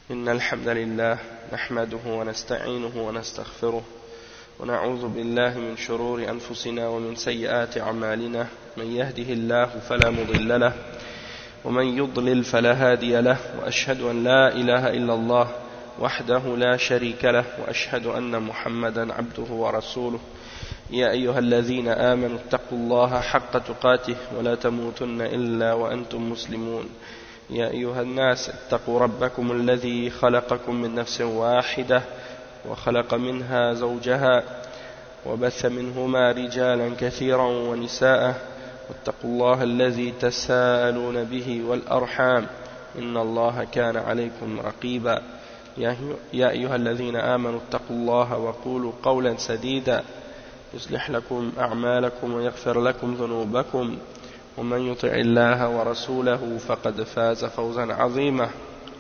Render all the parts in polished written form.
إن الحمد لله نحمده ونستعينه ونستغفره ونعوذ بالله من شرور أنفسنا ومن سيئات أعمالنا من يهده الله فلا مضل له ومن يضلل فلا هادي له وأشهد أن لا إله إلا الله وحده لا شريك له وأشهد أن محمدا عبده ورسوله يا أيها الذين آمنوا اتقوا الله حق تقاته ولا تموتن إلا وأنتم مسلمون يا أيها الناس اتقوا ربكم الذي خلقكم من نفس واحدة وخلق منها زوجها وبث منهما رجالا كثيرا ونساء واتقوا الله الذي تساءلون به والأرحام إن الله كان عليكم رقيبا يا أيها الذين آمنوا اتقوا الله وقولوا قولا سديدا يصلح لكم أعمالكم ويغفر لكم ذنوبكم ومن يطع الله ورسوله فقد فاز فوزا عظيما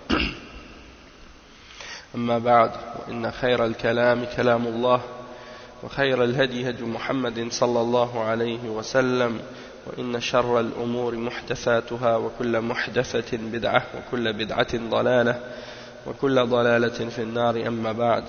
أما بعد وإن خير الكلام كلام الله وخير الهدي هدي محمد صلى الله عليه وسلم وإن شر الأمور محدثاتها وكل محدثة بدعة وكل بدعة ضلالة وكل ضلالة في النار أما بعد.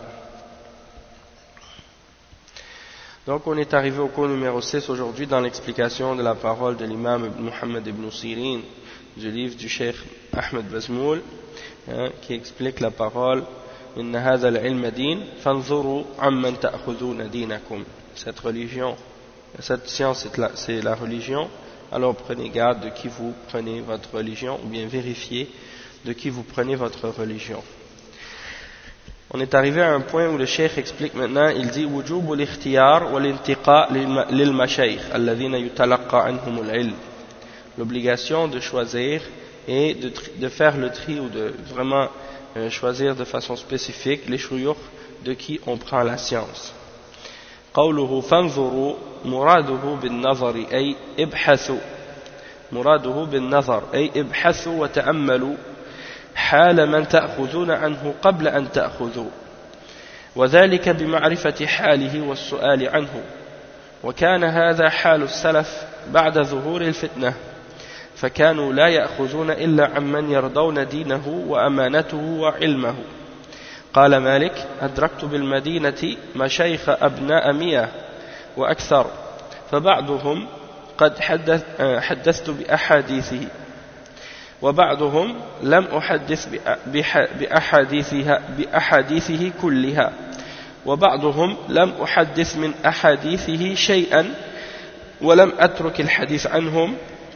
Donc on est arrivé au cours numéro 6 aujourd'hui dans l'explication de la parole de l'imam Muhammad ibn Sirin du livre du cheikh Ahmed Bazmoul qui explique la parole إن هذا العلم دين فانظروا عمن تأخذون دينكم. Cette religion, cette science c'est la religion, alors prenez garde de qui vous prenez votre religion ou bien vérifiez de qui vous prenez votre religion. On est arrivé à un point où le cheikh explique maintenant, il dit وجوب الاختيار والانتقاء للمشايخ الذين يتلقى عنهم العلم. L'obligation de choisir et de faire le tri ou de vraiment choisir de façon spécifique les shuyukh de qui on prend la science. قوله فانظروا مراده بالنظر أي ابحثوا مراده بالنظر أي ابحثوا وتأملوا حال من تأخذون عنه قبل أن تأخذوا وذلك بمعرفة حاله والسؤال عنه وكان هذا حال السلف بعد ظهور الفتنة فكانوا لا يأخذون إلا عمن يرضون دينه وأمانته وعلمه. قال مالك أدركت بالمدينة مشايخ أبناء 100 وأكثر فبعضهم قد حدثت بأحاديثه وبعضهم لم أحدث بأحاديثه كلها وبعضهم لم أحدث من أحاديثه شيئا ولم أترك الحديث عنهم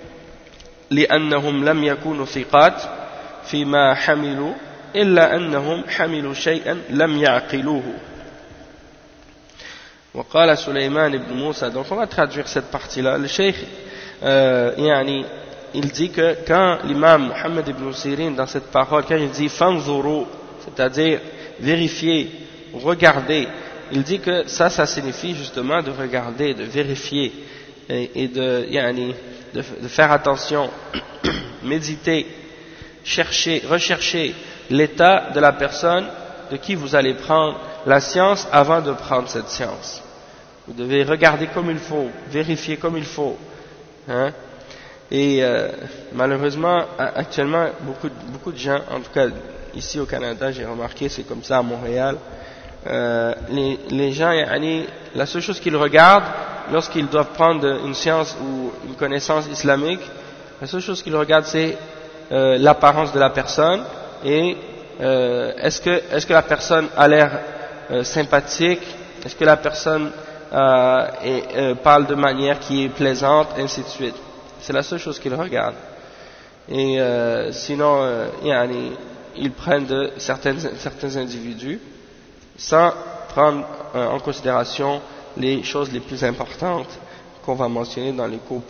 لأنهم لم يكونوا ثقات فيما حملوا إلا أنهم حملوا شيئا لم يعقلوه. وقال سليمان بن موسى. Donc on va traduire cette partie-là. Le cheikh il dit que quand l'imam Muhammad ibn Sirin dans cette parole, quand il dit fanzuru, c'est-à-dire vérifier, regarder, il dit que ça signifie justement de regarder, de vérifier et de faire attention, méditer, rechercher l'état de la personne de qui vous allez prendre la science avant de prendre cette science. Vous devez regarder comme il faut, vérifier comme il faut. Et malheureusement, actuellement, beaucoup de gens, en tout cas ici au Canada, j'ai remarqué, c'est comme ça à Montréal, les gens, la seule chose qu'ils regardent lorsqu'ils doivent prendre une science ou une connaissance islamique, la seule chose qu'ils regardent c'est l'apparence de la personne et est-ce que la personne a l'air sympathique, est-ce que la personne parle de manière qui est plaisante, ainsi de suite. C'est la seule chose qu'ils regardent. Et sinon, ils prennent de certains individus sans prendre en considération les choses les plus importantes qu'on va mentionner dans les cours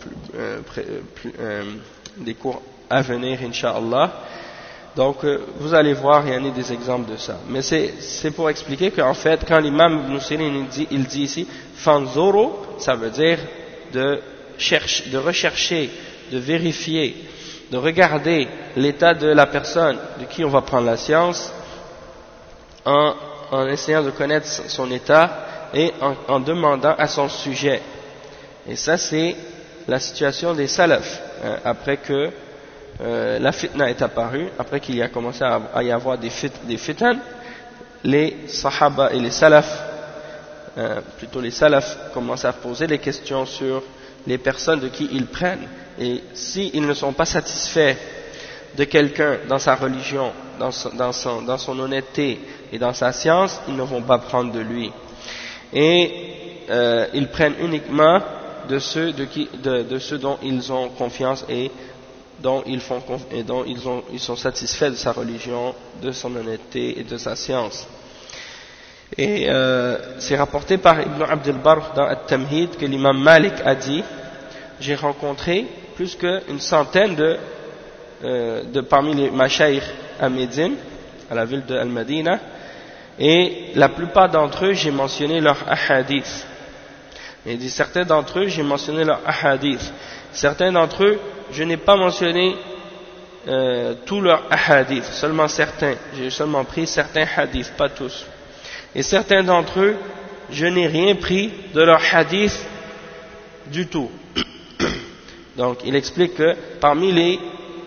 des cours à venir, Inch'Allah. Donc, vous allez voir, il y en a des exemples de ça. Mais c'est pour expliquer qu'en fait, quand l'imam Ibn Sirin il dit ici, fanzuru, ça veut dire de rechercher, de vérifier, de regarder l'état de la personne de qui on va prendre la science en essayant de connaître son état et en demandant à son sujet. Et ça c'est la situation des salafs après que la fitna est apparue, après qu'il y a commencé à y avoir des fitans, les sahaba et les salafs, plutôt les salafs, commencent à poser des questions sur les personnes de qui ils prennent. Et s'ils ne sont pas satisfaits de quelqu'un dans sa religion, dans son honnêteté et dans sa science, ils ne vont pas prendre de lui. Et ils prennent uniquement de ceux dont ils ont confiance et dont ils sont satisfaits de sa religion, de son honnêteté et de sa science. Et c'est rapporté par Ibn Abd al-Barr dans At-Tamhid que l'imam Malik a dit: j'ai rencontré plus qu'une centaine de parmi les mashaykh à Médine, à la ville de Al-Madina, et la plupart d'entre eux j'ai mentionné leur ahadith. Il dit certains d'entre eux j'ai mentionné leur ahadith, certains d'entre eux je n'ai pas mentionné tous leurs ahadith, seulement certains, j'ai seulement pris certains hadiths, pas tous. Et certains d'entre eux, je n'ai rien pris de leur hadith du tout. Donc, il explique que parmi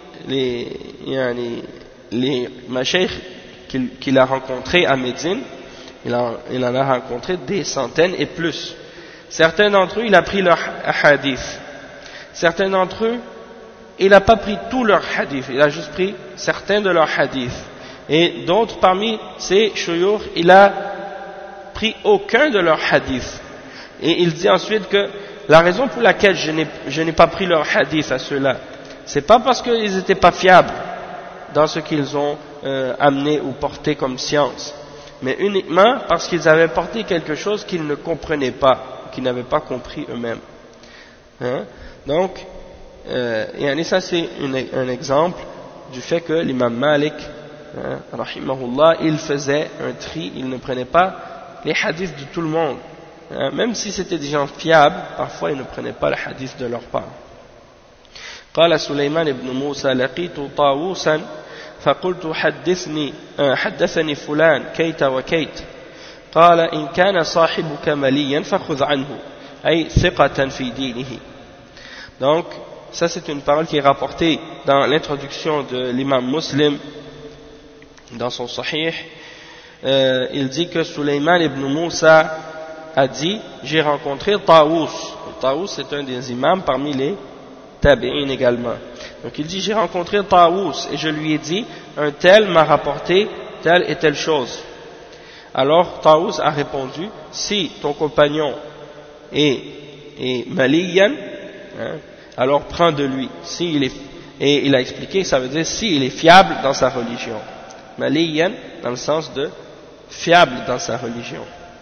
les mashaykh qu'il a rencontrés à Médine, il en a rencontré des centaines et plus. Certains d'entre eux, il a pris leur hadith. Certains d'entre eux, il n'a pas pris tous leurs hadiths, il a juste pris certains de leurs hadiths. Et d'autres parmi ces shuyukh, il a pris aucun de leurs hadiths. Et il dit ensuite que la raison pour laquelle je n'ai pas pris leurs hadiths à ceux-là, c'est pas parce qu'ils n'étaient pas fiables dans ce qu'ils ont amené ou porté comme science, mais uniquement parce qu'ils avaient porté quelque chose qu'ils ne comprenaient pas, qu'ils n'avaient pas compris eux-mêmes. Hein? Donc, et ça c'est un exemple du fait que l'imam Malik, rahimahullah, il faisait un tri, il ne prenait pas les hadiths de tout le monde. Même si c'était des gens fiables, parfois ils ne prenaient pas les hadiths de leur part. قال سليمان بن موسى لقيت طاووسا فقلت حدثني فلان كيت وكيت قال إن كان صاحبك مليا فخذ عنه أي ثقة في دينه. Donc ça c'est une parole qui est rapportée dans l'introduction de l'imam Muslim dans son Sahih. Il dit que Sulayman ibn Moussa a dit: j'ai rencontré Taous. Taous c'est un des imams parmi les tabi'in également. Donc il dit: j'ai rencontré Taous et je lui ai dit: un tel m'a rapporté telle et telle chose. Alors Taous a répondu: si ton compagnon est maliyan, alors prends de lui. Et il a expliqué, ça veut dire s'il est fiable dans sa religion. Maliyan dans le sens de fiable dans sa religion.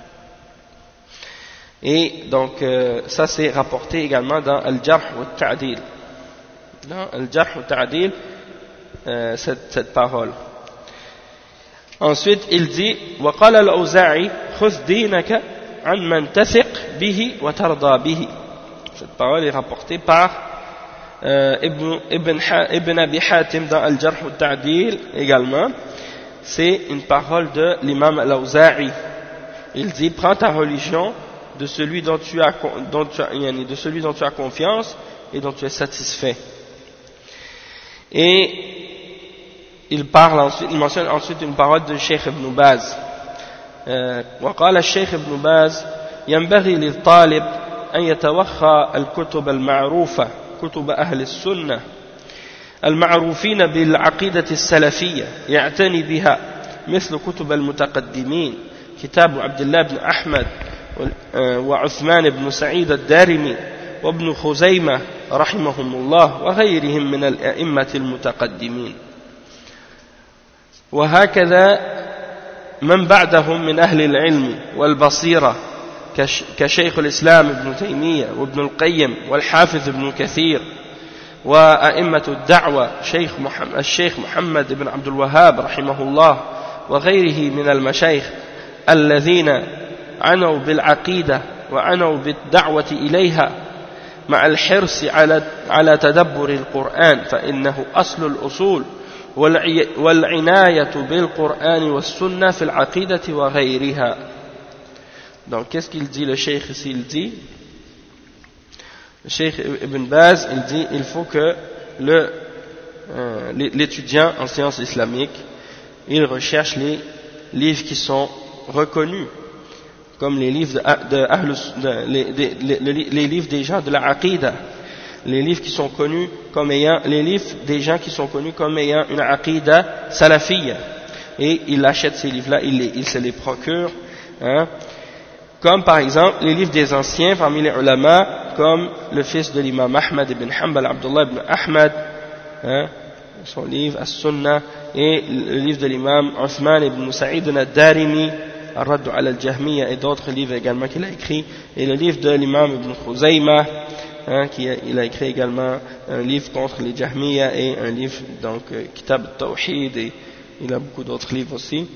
Et donc ça c'est rapporté également dans Al-Jarh wa Ta'dil. Dans Al-Jarh wa Ta'dil, cette parole. Ensuite il dit: وقال الأوزاعي خذ دينك عن من تثق به وترضى به. Cette parole est rapportée par Ibn Abi Hatim dans Al-Jarh wa Ta'dil également. C'est une parole de l'imam Al-Awza'i. Il dit: prends ta religion de celui dont tu as confiance et dont tu es satisfait. Et il mentionne ensuite une parole de Cheikh Ibn Baz. وقال الشيخ ابن باز: ينبغي للطالب أن يتوخى الكتب المعروفة كتب أهل السنة المعروفين بالعقيدة السلفية يعتني بها مثل كتب المتقدمين كتاب عبد الله بن أحمد وعثمان بن سعيد الدارمي وابن خزيمة رحمهم الله وغيرهم من الأئمة المتقدمين. وهكذا من بعدهم من أهل العلم والبصيرة كشيخ الإسلام ابن تيمية وابن القيم والحافظ ابن كثير وأئمة الدعوة الشيخ محمد بن عبد الوهاب رحمه الله وغيره من المشايخ الذين عنوا بالعقيدة وعنوا بالدعوة إليها مع الحرص على تدبر القرآن فإنه أصل الأصول والعناية بالقرآن والسنة في العقيدة وغيرها. Donc qu'est-ce qu'il dit le cheikh ici? Il dit, le cheikh Ibn Baz, il dit, il faut que l'étudiant en sciences islamiques, il recherche les livres qui sont reconnus, comme les livres les livres des gens de la Aqida, les livres qui sont connus comme ayant, les livres des gens qui sont connus comme ayant une Aqida salafiyya, et il achète ces livres-là, il se les procure, hein, comme par exemple les livres des anciens parmi les ulama, comme le fils de l'imam Ahmad ibn Hanbal, Abdullah ibn Ahmad, hein, son livre As-Sunnah, et le livre de l'imam Uthman ibn Sa'id al-Darimi, Ar-Radd ala al-Jahmiyya, et d'autres livres également qu'il a écrit, et le livre de l'imam Ibn Khuzayma, hein, il a écrit également un livre contre les Jahmiyya, et un livre, donc, Kitab al-Tawhid, et il a beaucoup d'autres livres aussi,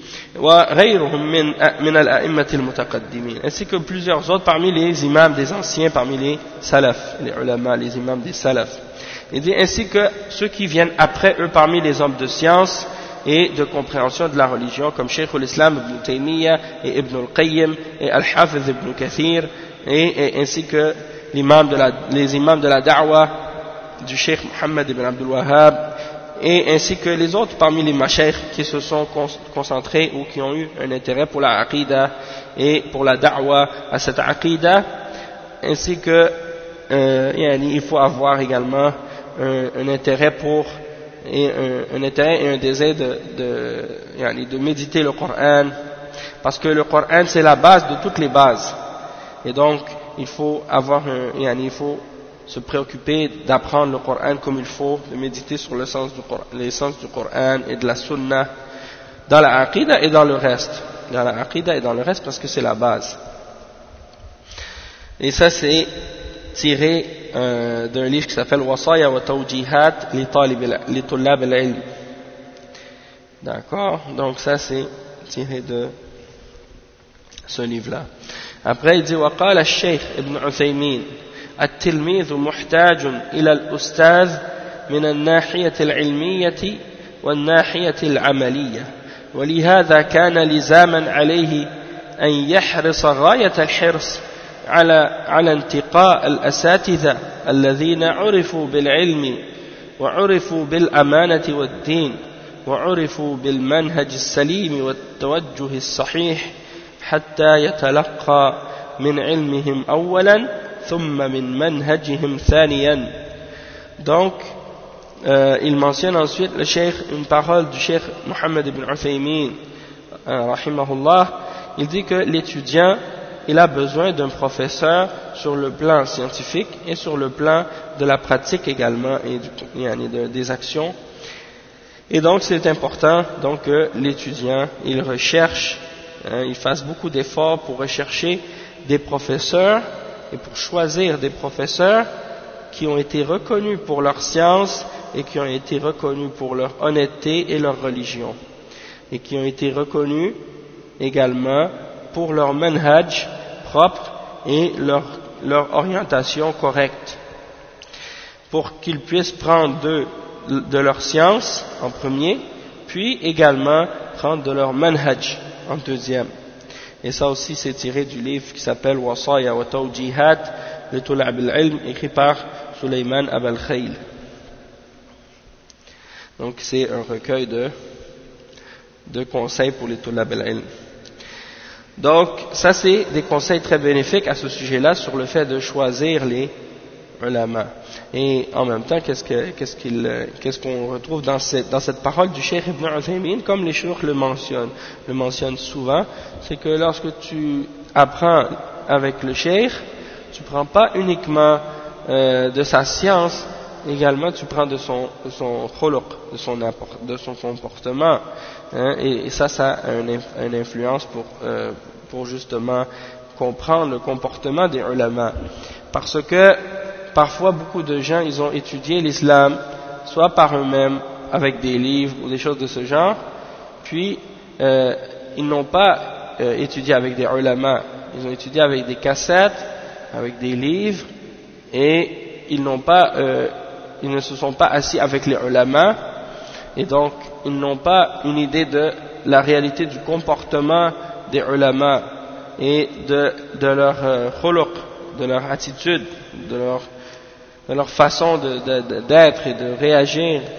ainsi que plusieurs autres parmi les imams des anciens, parmi les salaf, les ulama, les imams des salaf. Il dit ainsi que ceux qui viennent après eux parmi les hommes de science et de compréhension de la religion, comme Cheikh al-Islam ibn Taymiyyah et Ibn al-Qayyim et Al-Hafiz ibn Kathir, et ainsi que les imams de la da'wa du Cheikh Muhammad ibn Abdul Wahhab, et ainsi que les autres parmi les mashayikh qui se sont concentrés ou qui ont eu un intérêt pour la aqida et pour la da'wa à cette aqida, ainsi que il faut avoir également un intérêt pour un intérêt et un désir de méditer le Coran, parce que le Coran c'est la base de toutes les bases, et donc il faut avoir il faut se préoccuper d'apprendre le Coran comme il faut, de méditer sur les sens du Coran et de la Sunna dans la Aqida et dans le reste, parce que c'est la base. Et ça c'est tiré d'un livre qui s'appelle Wasaya wa Tawjihat li Tullab al-Ilm. D'accord, donc ça c'est tiré de ce livre-là. Après il dit وقال الشيخ ابن عثيمين التلميذ محتاج إلى الأستاذ من الناحية العلمية والناحية العملية، ولهذا كان لزاما عليه أن يحرص غاية الحرص على انتقاء الأساتذة الذين عرفوا بالعلم وعرفوا بالأمانة والدين وعرفوا بالمنهج السليم والتوجه الصحيح، حتى يتلقى من علمهم أولا ثم من منهجهم ثانيا. Donc il mentionne ensuite une parole du Cheikh Muhammad ibn Uthaymin rahimahullah. Il dit que l'étudiant il a besoin d'un professeur sur le plan scientifique et sur le plan de la pratique également et des actions. Et donc c'est important donc que l'étudiant il recherche, il fasse beaucoup d'efforts pour rechercher des professeurs et pour choisir des professeurs qui ont été reconnus pour leur science et qui ont été reconnus pour leur honnêteté et leur religion, et qui ont été reconnus également pour leur manhaj propre et leur orientation correcte, pour qu'ils puissent prendre de leur science en premier, puis également prendre de leur manhaj en deuxième. Et ça aussi c'est tiré du livre qui s'appelle Wasaya wa Tawjihat li Tullab al-Ilm, écrit par Sulayman Abal Khayl. Donc c'est un recueil de conseils pour les Tullab al-Ilm. Donc ça c'est des conseils très bénéfiques à ce sujet-là sur le fait de choisir les ulama. Et en même temps qu'est-ce qu'on retrouve dans cette parole du Cheikh Ibn Uthaymin, comme les choukhs le mentionnent souvent, c'est que lorsque tu apprends avec le Cheikh, tu prends pas uniquement de sa science, également tu prends de son khuluq, de son comportement, hein, et ça a une influence pour justement comprendre le comportement des ulama, parce que parfois beaucoup de gens ils ont étudié l'islam soit par eux-mêmes avec des livres ou des choses de ce genre, puis ils n'ont pas étudié avec des ulama, ils ont étudié avec des cassettes, avec des livres, et ils ne se sont pas assis avec les ulama, et donc ils n'ont pas une idée de la réalité du comportement des ulama et de leur khuluq, de leur attitude, de leur façon d'être et de réagir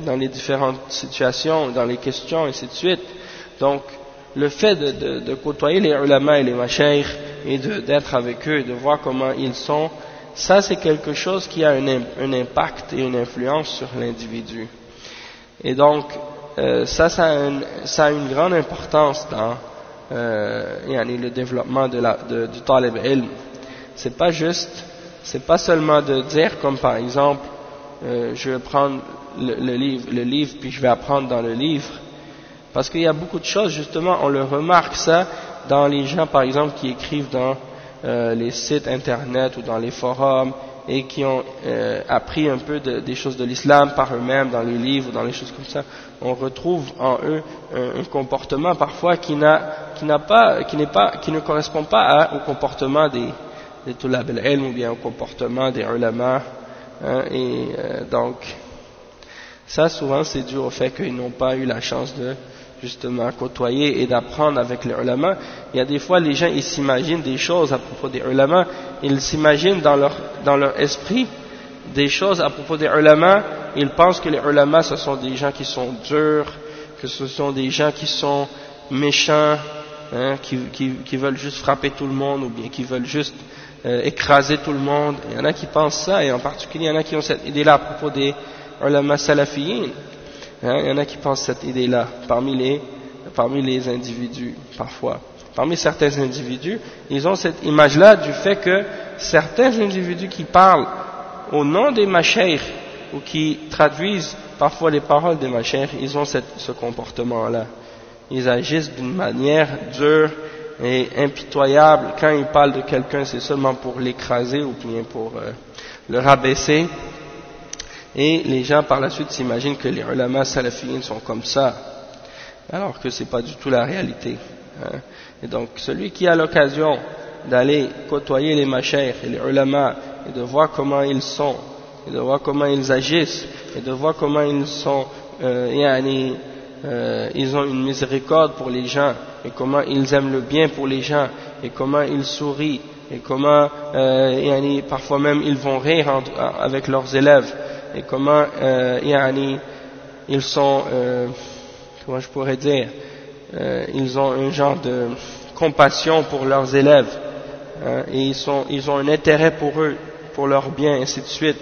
dans les différentes situations, dans les questions, et ainsi de suite. Donc, le fait de côtoyer les ulama et les mashaykh et d'être avec eux et de voir comment ils sont, ça c'est quelque chose qui a un impact et une influence sur l'individu. Et donc, ça a une grande importance dans le développement du talib ilm. C'est pas seulement de dire comme par exemple, je vais prendre le livre puis je vais apprendre dans le livre. Parce qu'il y a beaucoup de choses, justement, on le remarque ça dans les gens, par exemple, qui écrivent dans les sites internet ou dans les forums et qui ont appris un peu des choses de l'islam par eux-mêmes, dans les livres ou dans les choses comme ça. On retrouve en eux un comportement parfois qui ne correspond pas au comportement des tulab al-ilm ou bien au comportement des ulama. Donc, ça souvent c'est dû au fait qu'ils n'ont pas eu la chance de justement côtoyer et d'apprendre avec les ulama. Il y a des fois les gens ils s'imaginent des choses à propos des ulama, ils s'imaginent dans leur esprit des choses à propos des ulama, ils pensent que les ulama ce sont des gens qui sont durs, que ce sont des gens qui sont méchants, qui veulent juste frapper tout le monde ou bien qui veulent juste écraser tout le monde. Il y en a qui pensent ça, et en particulier il y en a qui ont cette idée-là à propos des ulama salafiyin. Il y en a qui pensent cette idée-là parmi les individus, parfois. Parmi certains individus, ils ont cette image-là du fait que certains individus qui parlent au nom des mashaykh ou qui traduisent parfois les paroles des mashaykh, ils ont ce comportement-là. Ils agissent d'une manière dure et impitoyable. Quand ils parlent de quelqu'un, c'est seulement pour l'écraser ou bien pour le rabaisser. Et les gens par la suite s'imaginent que les ulama salafiyyin sont comme ça, alors que c'est pas du tout la réalité. Et donc celui qui a l'occasion d'aller côtoyer les mashaykh et les ulama et de voir comment ils sont, et de voir comment ils agissent, et de voir comment ils sont, ils ont une miséricorde pour les gens, et comment ils aiment le bien pour les gens, et comment ils sourient, et comment parfois même ils vont rire avec leurs élèves, et comment ils sont, comment je pourrais dire, ils ont un genre de compassion pour leurs élèves, et ils ont un intérêt pour eux, pour leur bien, ainsi de suite.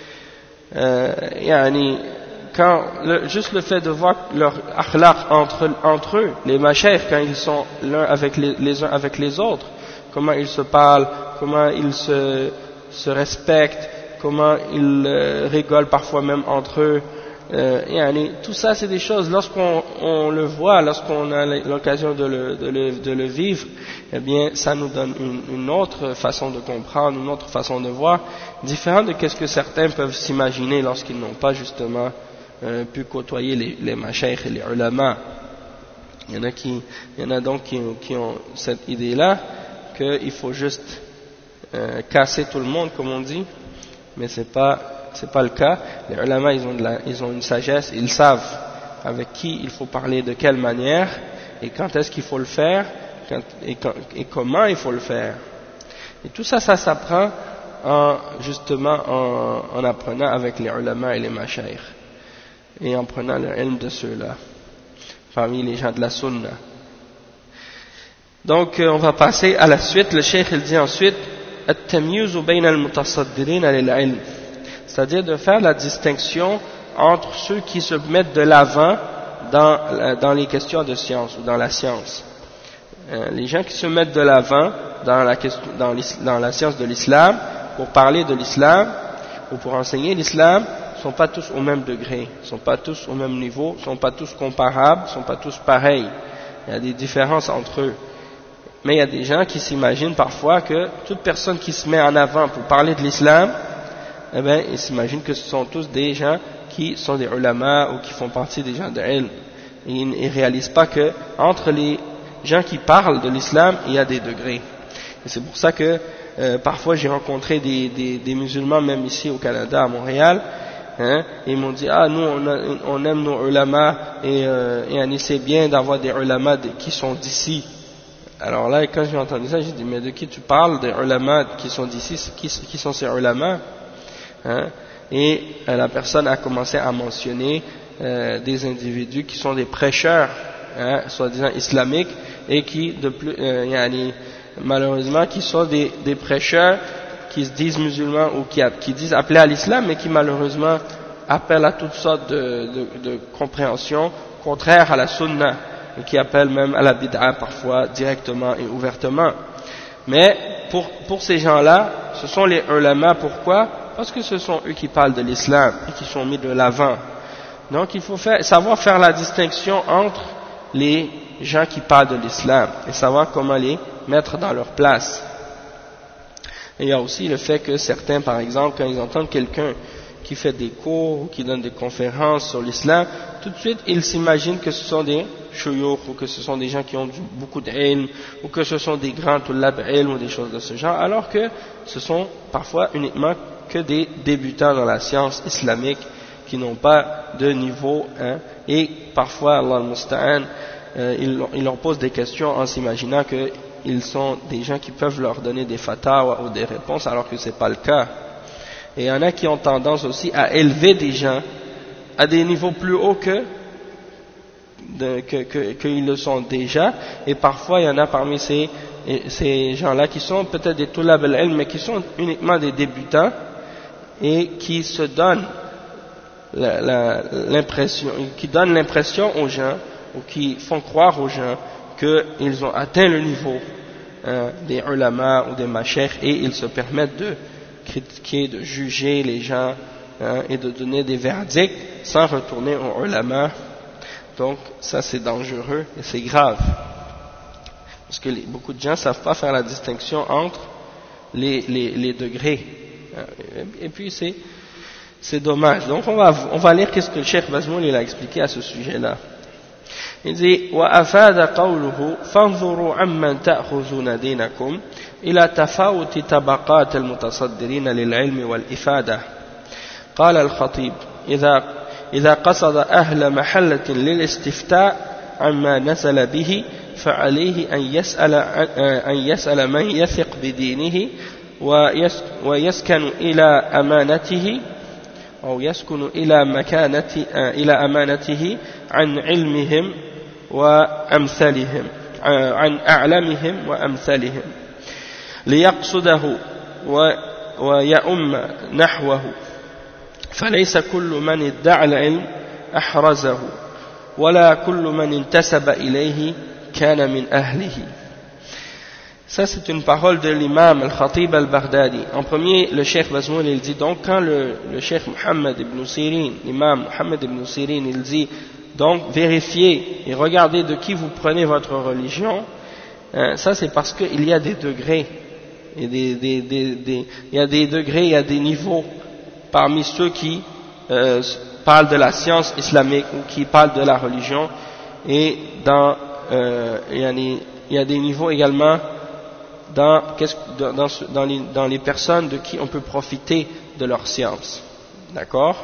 Juste le fait de voir leur akhlaq entre eux, les mashaykh, quand ils sont l'un avec les uns avec les autres, comment ils se parlent, comment ils se respectent, comment ils rigolent parfois même entre eux. Tout ça c'est des choses, lorsqu'on le voit, lorsqu'on a l'occasion de le vivre, eh bien ça nous donne une autre façon de comprendre, une autre façon de voir, différente de ce que certains peuvent s'imaginer lorsqu'ils n'ont pas justement pu côtoyer les mashaykh et les ulama. Il y en a donc qui ont cette idée-là qu'il faut juste casser tout le monde, comme on dit, mais c'est pas le cas. Les ulama ils ont une sagesse, ils savent avec qui il faut parler, de quelle manière et quand est-ce qu'il faut le faire et comment il faut le faire. Et tout ça s'apprend justement en apprenant avec les ulama et les mashaykh et en prenant le ilm de ceux-là parmi les gens de la sunna. Donc on va passer à la suite. Le cheikh il dit ensuite at-tamyiz bayna al-mutasaddirin lil-ilm, c'est-à-dire de faire la distinction entre ceux qui se mettent de l'avant dans les questions de science ou dans la science. Les gens qui se mettent de l'avant dans la science de l'islam pour parler de l'islam ou pour enseigner l'islam ne sont pas tous au même degré, ne sont pas tous au même niveau, ne sont pas tous comparables, ne sont pas tous pareils. Il y a des différences entre eux. Mais il y a des gens qui s'imaginent parfois que toute personne qui se met en avant pour parler de l'islam, eh bien, ils s'imaginent que ce sont tous des gens qui sont des ulama ou qui font partie des gens de ilm. Ils ne réalisent pas que entre les gens qui parlent de l'islam, il y a des degrés. Et c'est pour ça que parfois j'ai rencontré des musulmans, même ici au Canada, à Montréal, et ils m'ont dit nous on aime nos ulama et c'est bien d'avoir des ulama qui sont d'ici. Alors là, quand j'ai entendu ça, j'ai dit mais de qui tu parles, des ulama qui sont d'ici, qui sont ces ulama? Et la personne a commencé à mentionner des individus qui sont des prêcheurs, soi-disant islamiques, et qui malheureusement qui sont des prêcheurs qui se disent musulmans ou qui disent appeler à l'islam, mais qui malheureusement appellent à toutes sortes de compréhensions contraires à la sunna, et qui appellent même à la bid'a parfois directement et ouvertement. Mais pour ces gens-là, ce sont les ulama. Pourquoi? Parce que ce sont eux qui parlent de l'islam et qui sont mis de l'avant. Donc il faut savoir faire la distinction entre les gens qui parlent de l'islam et savoir comment les mettre dans leur place. Et il y a aussi le fait que certains, par exemple, quand ils entendent quelqu'un qui fait des cours ou qui donne des conférences sur l'islam, tout de suite ils s'imaginent que ce sont des shuyukh ou que ce sont des gens qui ont beaucoup d'ilm ou que ce sont des grands tullab ilm ou des choses de ce genre, alors que ce sont parfois uniquement que des débutants dans la science islamique qui n'ont pas de niveau, et parfois Allah al-Musta'an, il leur pose des questions en s'imaginant qu'ils sont des gens qui peuvent leur donner des fatwas ou des réponses alors que ce n'est pas le cas. Et il y en a qui ont tendance aussi à élever des gens à des niveaux plus hauts qu'ils le sont déjà, et parfois il y en a parmi ces gens-là qui sont peut-être des tulab al-ilm mais qui sont uniquement des débutants et qui se donnent qui donnent l'impression aux gens ou qui font croire aux gens qu'ils ont atteint le niveau des ulama ou des mashayikh, et ils se permettent de critiquer, de juger les gens et de donner des verdicts sans retourner aux ulama. Donc ça c'est dangereux et c'est grave parce que beaucoup de gens ne savent pas faire la distinction entre les degrés, et puis c'est dommage. Donc on va lire qu'est-ce que le Cheikh Bazmoul il a expliqué à ce sujet-là. Il dit وأفاد قوله فانظروا عمن تأخذون دينكم إلى تفاوت طبقات المتصدرين للعلم والإفادة. قال الخطيب إذا قصد أهل محلة للاستفتاء عما نزل به فعليه أن يسأل من يثق بدينه ويسكن إلى أمانته أو يسكن إلى أمانته عن علمهم وأمثالهم، عن أعلمهم وأمثالهم، ليقصده ويؤم نحوه، فليس كل من ادعى العلم أحرزه ولا كل من انتسب إليه كان من أهله. Ça c'est une parole de l'imam al-Khatib al-Baghdadi. En premier, le Cheikh Bazmoul il dit donc quand le Cheikh Muhammad ibn Sirin, l'imam Muhammad ibn Sirin, il dit donc vérifiez et regardez de qui vous prenez votre religion, ça c'est parce qu'il y a des degrés, et il y a des degrés, il y a des niveaux parmi ceux qui parlent de la science islamique ou qui parlent de la religion, et il y a des niveaux également dans les personnes de qui on peut profiter de leur science. D'accord?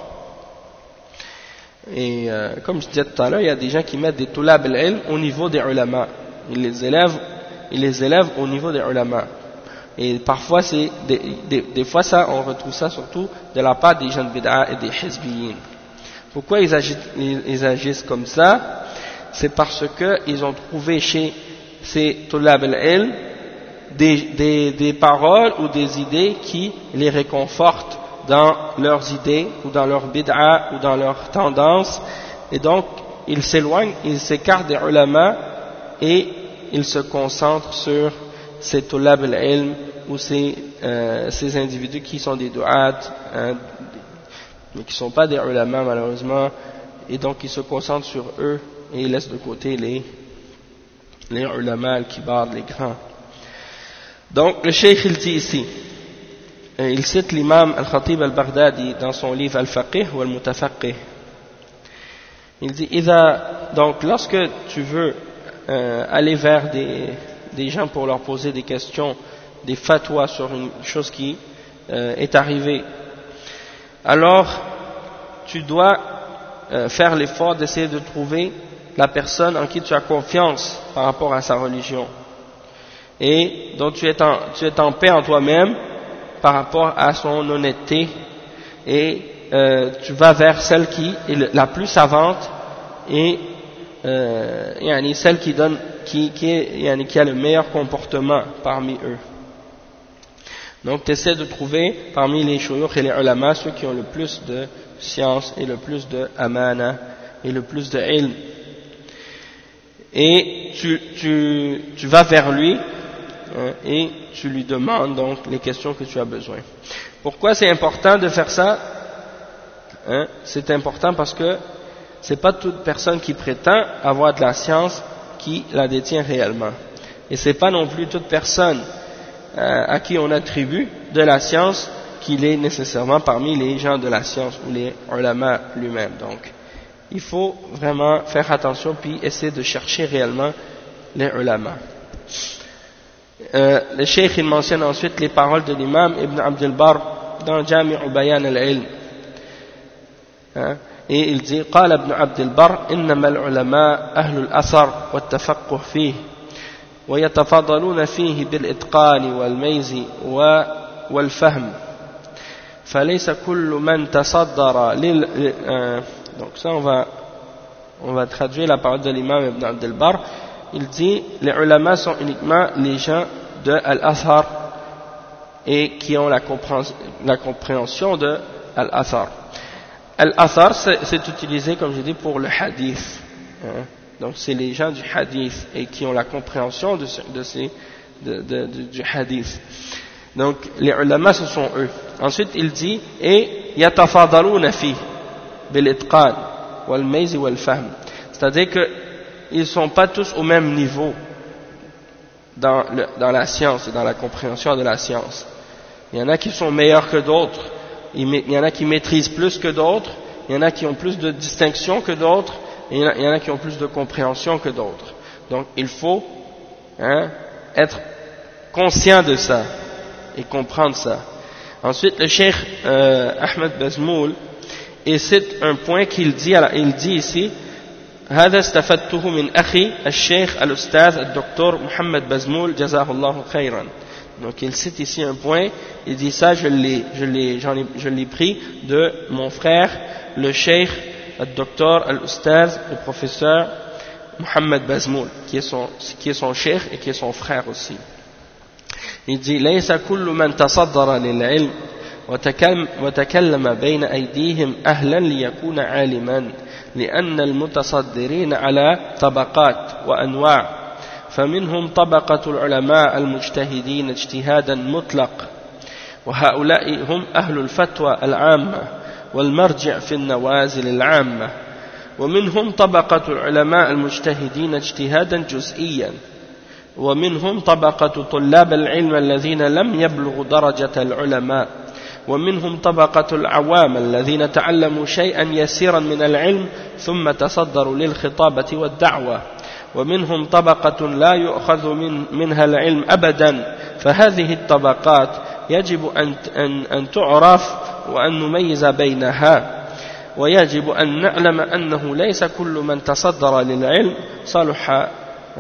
Et comme je disais tout à l'heure, il y a des gens qui mettent des tulab al-ilm au niveau des ulama. Ils les élèvent au niveau des ulama. Et parfois, des fois ça, on retrouve ça surtout de la part des gens de bid'a et des hizbiyin. Pourquoi ils agissent comme ça? C'est parce qu'ils ont trouvé chez ces tulab al-ilm des paroles ou des idées qui les réconfortent dans leurs idées ou dans leur bid'a ou dans leurs tendances, et donc ils s'éloignent, ils s'écartent des ulama et ils se concentrent sur ces tulab al-ilm ou ces individus qui sont des du'at, mais qui ne sont pas des ulama malheureusement, et donc ils se concentrent sur eux et ils laissent de côté les ulama al-kibar, les grands. Donc le cheikh il dit ici, il cite l'imam al-Khatib al-Baghdadi dans son livre al-Faqih ou al-Mutafaqih. Il dit donc lorsque tu veux aller vers des gens pour leur poser des questions, des fatwas sur une chose qui est arrivée, alors tu dois faire l'effort d'essayer de trouver la personne en qui tu as confiance par rapport à sa religion et dont tu es en paix en toi-même par rapport à son honnêteté et tu vas vers celle qui est la plus savante et celle qui donne, qui a le meilleur comportement parmi eux. Donc tu essaies de trouver parmi les shuyukh et les ulama ceux qui ont le plus de science et le plus de amana et le plus de ilm. Et tu vas vers lui et tu lui demandes donc les questions que tu as besoin. Pourquoi c'est important de faire ça? C'est important parce que c'est pas toute personne qui prétend avoir de la science qui la détient réellement. Et c'est pas non plus toute personne à qui on attribue de la science qu'il est nécessairement parmi les gens de la science ou les ulama lui-même. Donc, il faut vraiment faire attention puis essayer de chercher réellement les ulama. Le cheikh il mentionne ensuite les paroles de l'imam Ibn Abd al-Barr dans Jami' Bayan al-Ilm. Et il dit قال ابن عبد البر إنما العلماء أهل الأثر والتفقه فيه ويتفاضلون فيه بالإتقان والميز والفهم فليس كل من تصدر donc ça on va traduire la parole de l'imam Ibn Abd al-Barr. Il dit les ulama sont uniquement les gens de al-Athar et qui ont la compréhension de al-Athar. Al-Athar c'est utilisé comme je dis pour le hadith. Donc c'est les gens du hadith et qui ont la compréhension du hadith. Donc les ulama ce sont eux. Ensuite il dit et yatafadaluna fi bil itqan wal mayz wal fahm. C'est-à-dire que ils sont pas tous au même niveau dans la science et dans la compréhension de la science. Il y en a qui sont meilleurs que d'autres. Il y en a qui maîtrisent plus que d'autres, il y en a qui ont plus de distinction que d'autres, et il y en a qui ont plus de compréhension que d'autres. Donc il faut être conscient de ça et comprendre ça. Ensuite le cheikh Ahmed Bazmoul et c'est un point qu'il dit ici هذا استفدته من أخي الشيخ الأستاذ الدكتور محمد بزمول جزاه الله خيرا. Donc il cite ici un point, il dit ça, je l'ai pris de mon frère, le cheikh, le docteur, al-ustaz, le professeur Mohamed Bazmoul, qui est son cheikh et qui est son frère aussi. Il dit ليس كل من تصدر للعلم وتكلم بين أيديهم أهلا ليكون عالما لأن المتصدرين على طبقات وأنواع فمنهم طبقة العلماء المجتهدين اجتهادا مطلق وهؤلاء هم أهل الفتوى العامة والمرجع في النوازل العامة ومنهم طبقة العلماء المجتهدين اجتهادا جزئيا ومنهم طبقة طلاب العلم الذين لم يبلغوا درجة العلماء ومنهم طبقة العوام الذين تعلموا شيئا يسيرا من العلم ثم تصدروا للخطابة والدعوة ومنهم طبقة لا يؤخذ منها العلم أبدا فهذه الطبقات يجب أن تعرف وأن نميز بينها ويجب أن نعلم أنه ليس كل من تصدر للعلم صلح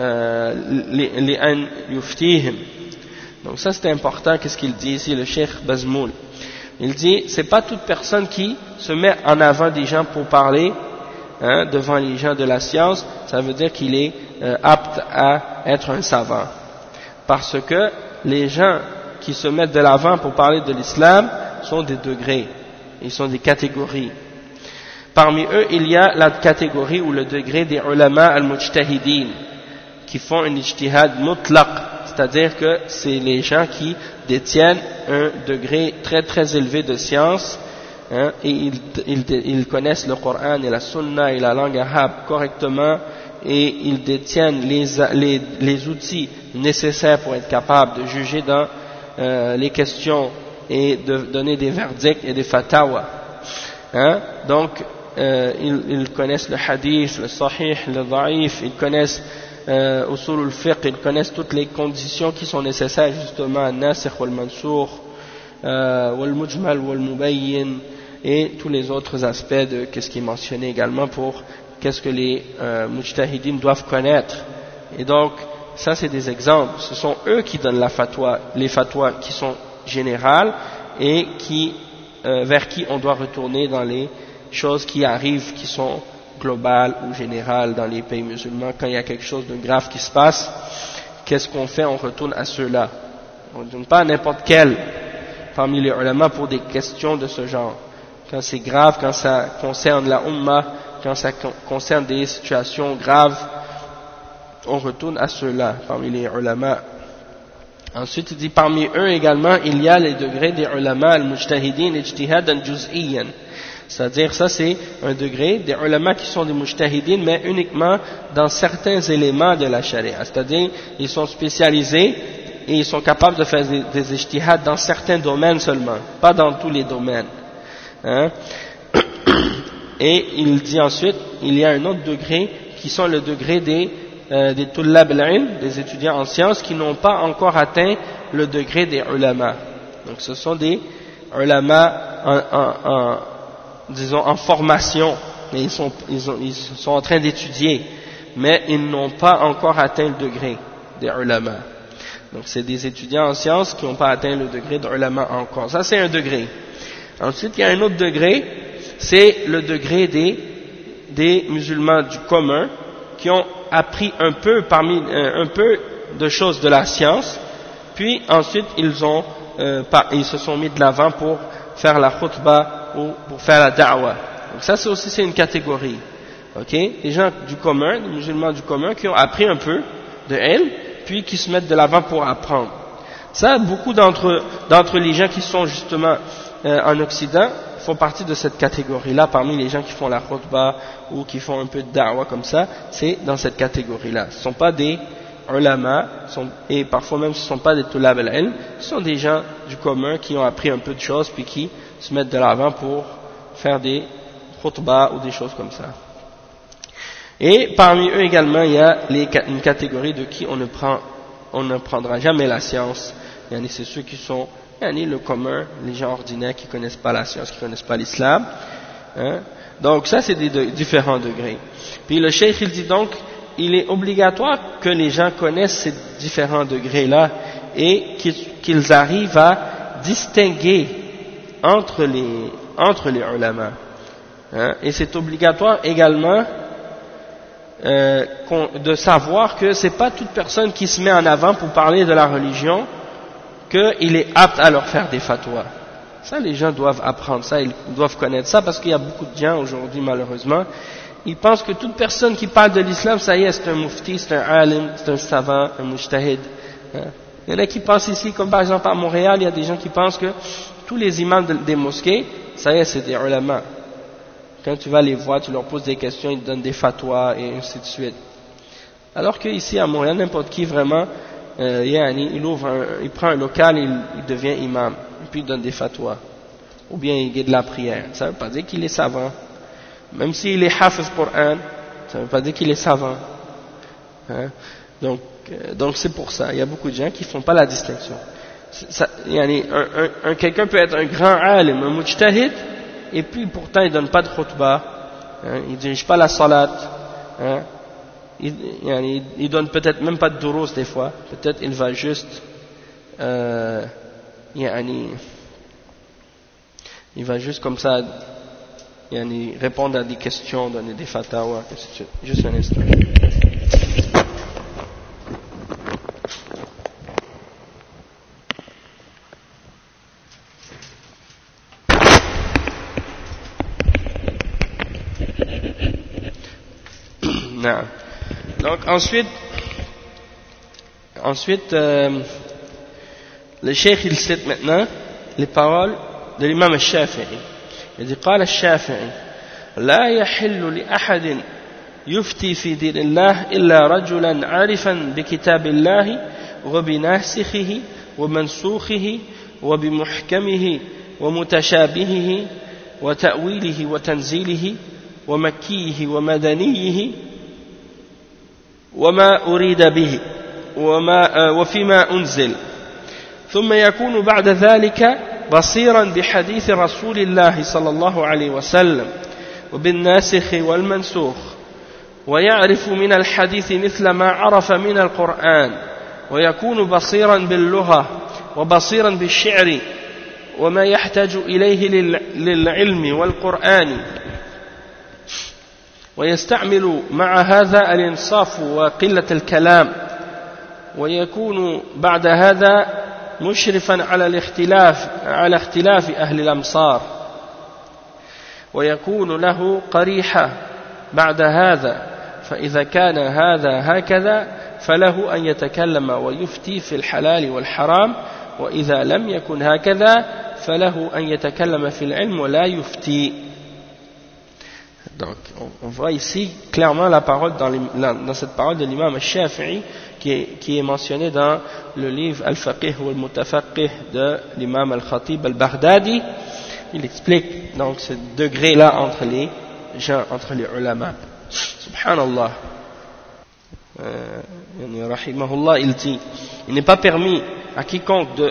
لأن يفتيهم. Donc ça c'est important, qu'est-ce qu'il dit ici le cheikh Bazmoul? Il dit c'est pas toute personne qui se met en avant des gens pour parler devant les gens de la science, ça veut dire qu'il est apte à être un savant. Parce que les gens qui se mettent de l'avant pour parler de l'islam sont des degrés, ils sont des catégories. Parmi eux, il y a la catégorie ou le degré des ulama al-mujtahidin, qui font une ijtihad mutlaq, c'est-à-dire que c'est les gens qui détiennent un degré très très élevé de science, et ils connaissent le Coran et la Sunna et la langue arabe correctement, et ils détiennent les outils nécessaires pour être capables de juger dans les questions et de donner des verdicts et des fatawa. Donc ils connaissent le hadith, le sahih, le da'if, ils connaissent usul al-fiqh, ils connaissent toutes les conditions qui sont nécessaires justement à nasikh wal mansoukh wal mujmal wal mubayyin et tous les autres aspects de qu'est-ce qui est mentionné également pour qu'est-ce que les mujtahidin doivent connaître. Et donc ça c'est des exemples, ce sont eux qui donnent la fatwa, les fatwas qui sont générales et qui vers qui on doit retourner dans les choses qui arrivent, qui sont globales ou générales dans les pays musulmans. Quand il y a quelque chose de grave qui se passe, qu'est-ce qu'on fait? On retourne à ceux-là. On ne retourne pas à n'importe quel parmi les ulama pour des questions de ce genre. Quand c'est grave, quand ça concerne la Ummah, quand ça concerne des situations graves, on retourne à ceux-là parmi les ulama. Ensuite, il dit parmi eux également, il y a les degrés des ulama al-mujtahidin ijtihadan juz'iyyan. C'est-à-dire, ça c'est un degré des ulama qui sont des mujtahidin, mais uniquement dans certains éléments de la charia. C'est-à-dire, ils sont spécialisés et ils sont capables de faire des ijtihad dans certains domaines seulement, pas dans tous les domaines. Hein? Et il dit ensuite, il y a un autre degré qui sont le degré des tullab al-ilm, des étudiants en sciences qui n'ont pas encore atteint le degré des ulama. Donc ce sont des ulama disons en formation, mais ils sont en train d'étudier, mais ils n'ont pas encore atteint le degré des ulama. Donc c'est des étudiants en sciences qui n'ont pas atteint le degré de ulama encore. Ça c'est un degré. Ensuite il y a un autre degré, c'est le degré des musulmans du commun qui ont appris un peu de choses de la science, puis ensuite ils se sont mis de l'avant pour faire la khutbah ou pour faire la da'wah. Donc ça c'est une catégorie. OK? Les gens du commun, les musulmans du commun qui ont appris un peu de ilm, puis qui se mettent de l'avant pour apprendre. Ça, beaucoup d'entre les gens qui sont justement en Occident font partie de cette catégorie-là, parmi les gens qui font la khutbah ou qui font un peu de da'wah comme ça, c'est dans cette catégorie-là. Ce ne sont pas des ulama, et parfois même ce ne sont pas des tulab al-ilm, ce sont des gens du commun qui ont appris un peu de choses puis qui se mettent de l'avant pour faire des khutbah ou des choses comme ça. Et parmi eux également, il y a une catégorie de qui on ne prendra jamais la science. C'est ceux qui sont le commun, les gens ordinaires qui ne connaissent pas la science, qui ne connaissent pas l'islam. Hein? Donc ça c'est des différents degrés. Puis le cheikh il dit donc, il est obligatoire que les gens connaissent ces différents degrés-là et qu'ils arrivent à distinguer entre les ulama. Hein? Et c'est obligatoire également de savoir que c'est pas toute personne qui se met en avant pour parler de la religion qu'il est apte à leur faire des fatwas. Ça, les gens doivent apprendre ça, ils doivent connaître ça, parce qu'il y a beaucoup de gens aujourd'hui, malheureusement, ils pensent que toute personne qui parle de l'islam, ça y est, c'est un mufti, c'est un alim, c'est un savant, un mujtahid. Il y en a qui pensent ici, comme par exemple à Montréal, il y a des gens qui pensent que tous les imams des mosquées, ça y est, c'est des ulama. Quand tu vas les voir, tu leur poses des questions, ils te donnent des fatwas et ainsi de suite. Alors qu'ici à Montréal, n'importe qui vraiment, il prend un local et il devient imam, et puis il donne des fatwas, ou bien il guide la prière. Ça ne veut pas dire qu'il est savant. Même s'il est hafiz Qur'an, ça ne veut pas dire qu'il est savant. Hein? Donc c'est pour ça, il y a beaucoup de gens qui ne font pas la distinction. Quelqu'un peut être un grand alim, un mujtahid, et puis pourtant il ne donne pas de khutbah, hein? Il ne dirige pas la salat, hein? Il donne peut-être même pas de durus des fois, peut-être il va juste il va juste comme ça répondre à des questions, donner des fatwas, etc. Juste un instant. Non. Donc ensuite le cheikh il cite maintenant les paroles de l'imam al-Shafi'i. Il dit قال الشافعي لا يحل لأحد يفتي في دين الله إلا رجلا عارفا بكتاب الله وبناسخه ومنسوخه وبمحكمه ومتشابهه وتأويله وتنزيله ومكيه ومدنيه وما أريد به وفيما أنزل ثم يكون بعد ذلك بصيرا بحديث رسول الله صلى الله عليه وسلم وبالناسخ والمنسوخ ويعرف من الحديث مثل ما عرف من القرآن ويكون بصيرا باللغة وبصيرا بالشعر وما يحتاج إليه للعلم والقرآن ويستعمل مع هذا الإنصاف وقلة الكلام ويكون بعد هذا مشرفا على اختلاف أهل الأمصار ويكون له قريحة بعد هذا فإذا كان هذا هكذا فله أن يتكلم ويفتي في الحلال والحرام وإذا لم يكن هكذا فله أن يتكلم في العلم ولا يفتي. Donc, on voit ici clairement la parole dans cette parole de l'imam al-Shafi'i qui est mentionnée dans le livre Al-Faqih ou Al-Mutafaqih de l'imam al-Khatib al-Baghdadi. Il explique donc ce degré-là entre les gens, entre les ulama. Subhanallah. Rahimahullah, il dit, il n'est pas permis à quiconque de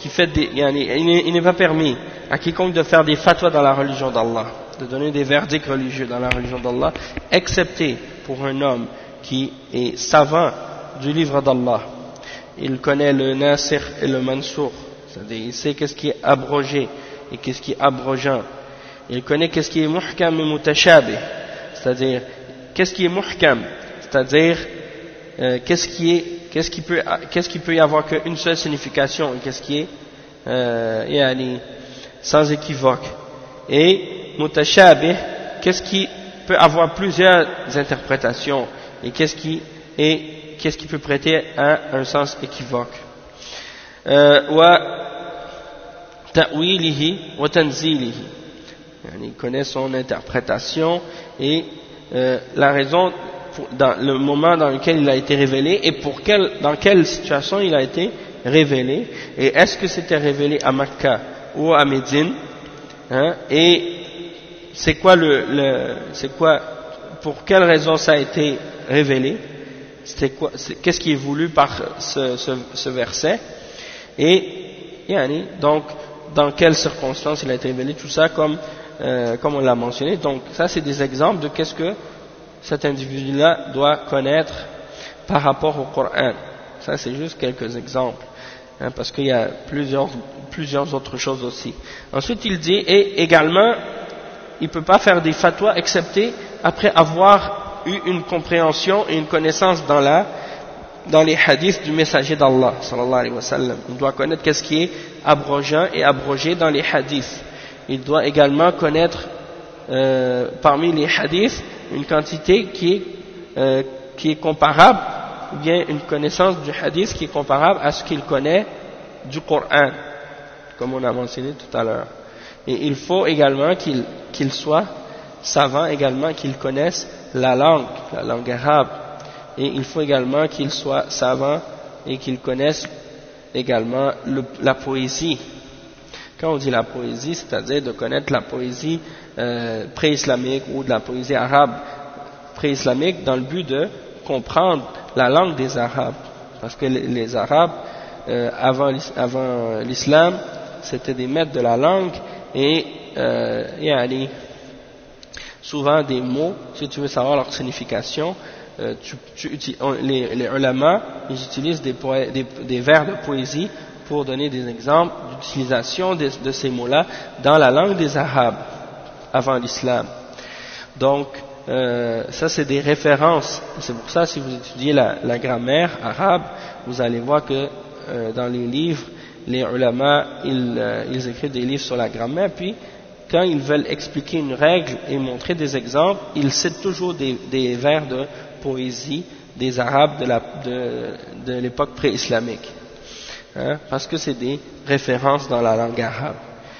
faire des fatwas dans la religion d'Allah, de donner des verdicts religieux dans la religion d'Allah, excepté pour un homme qui est savant du livre d'Allah. Il connaît le nasikh et le mansoukh, c'est-à-dire il sait qu'est-ce qui est abrogé et qu'est-ce qui est abrogeant. Il connaît qu'est-ce qui est muhkam et mutashabih, c'est-à-dire qu'est-ce qui est muhkam, c'est-à-dire qu'est-ce qui peut y avoir qu'une seule signification et qu'est-ce qui est sans équivoque, et mutashabih, qu'est-ce qui peut avoir plusieurs interprétations et qu'est-ce qui peut prêter à un sens équivoque. Wa ta'wilihi wa tanzilihi, il connaît son interprétation et la raison dans le moment dans lequel il a été révélé et dans quelle situation il a été révélé, et est-ce que c'était révélé à Makkah ou à Médine, et c'est quoi pour quelle raison ça a été révélé, qu'est-ce qui est voulu par ce verset, et donc dans quelles circonstances il a été révélé, tout ça comme on l'a mentionné. Donc ça c'est des exemples de qu'est-ce que cet individu-là doit connaître par rapport au Coran. Ça c'est juste quelques exemples, parce qu'il y a plusieurs autres choses aussi. Ensuite il dit, et également il ne peut pas faire des fatwas excepté après avoir eu une compréhension et une connaissance dans les hadiths du messager d'Allah sallallahu alayhi wa sallam. Il doit connaître qu'est-ce qui est abrogeant et abrogé dans les hadiths. Il doit également connaître parmi les hadiths une quantité qui est comparable, ou bien une connaissance du hadith qui est comparable à ce qu'il connaît du Coran, comme on a mentionné tout à l'heure. Et il faut également qu'il soit savant, également qu'il connaisse la langue arabe. Et il faut également qu'il soit savant et qu'il connaisse également la poésie. Quand on dit la poésie, c'est-à-dire de connaître la poésie pré-islamique ou de la poésie arabe pré-islamique dans le but de comprendre la langue des Arabes. Parce que les Arabes, avant l'islam, c'était des maîtres de la langue, et il y a souvent des mots, si tu veux savoir leur signification, les ulama, ils utilisent des vers de poésie pour donner des exemples d'utilisation de ces mots-là dans la langue des Arabes avant l'islam. Donc ça c'est des références. C'est pour ça si vous étudiez la grammaire arabe, vous allez voir que dans les livres, les ulama ils écrivent des livres sur la grammaire, puis quand ils veulent expliquer une règle et montrer des exemples, ils citent toujours des vers de poésie des Arabes de l'époque pré-islamique, parce que c'est des références dans la langue arabe.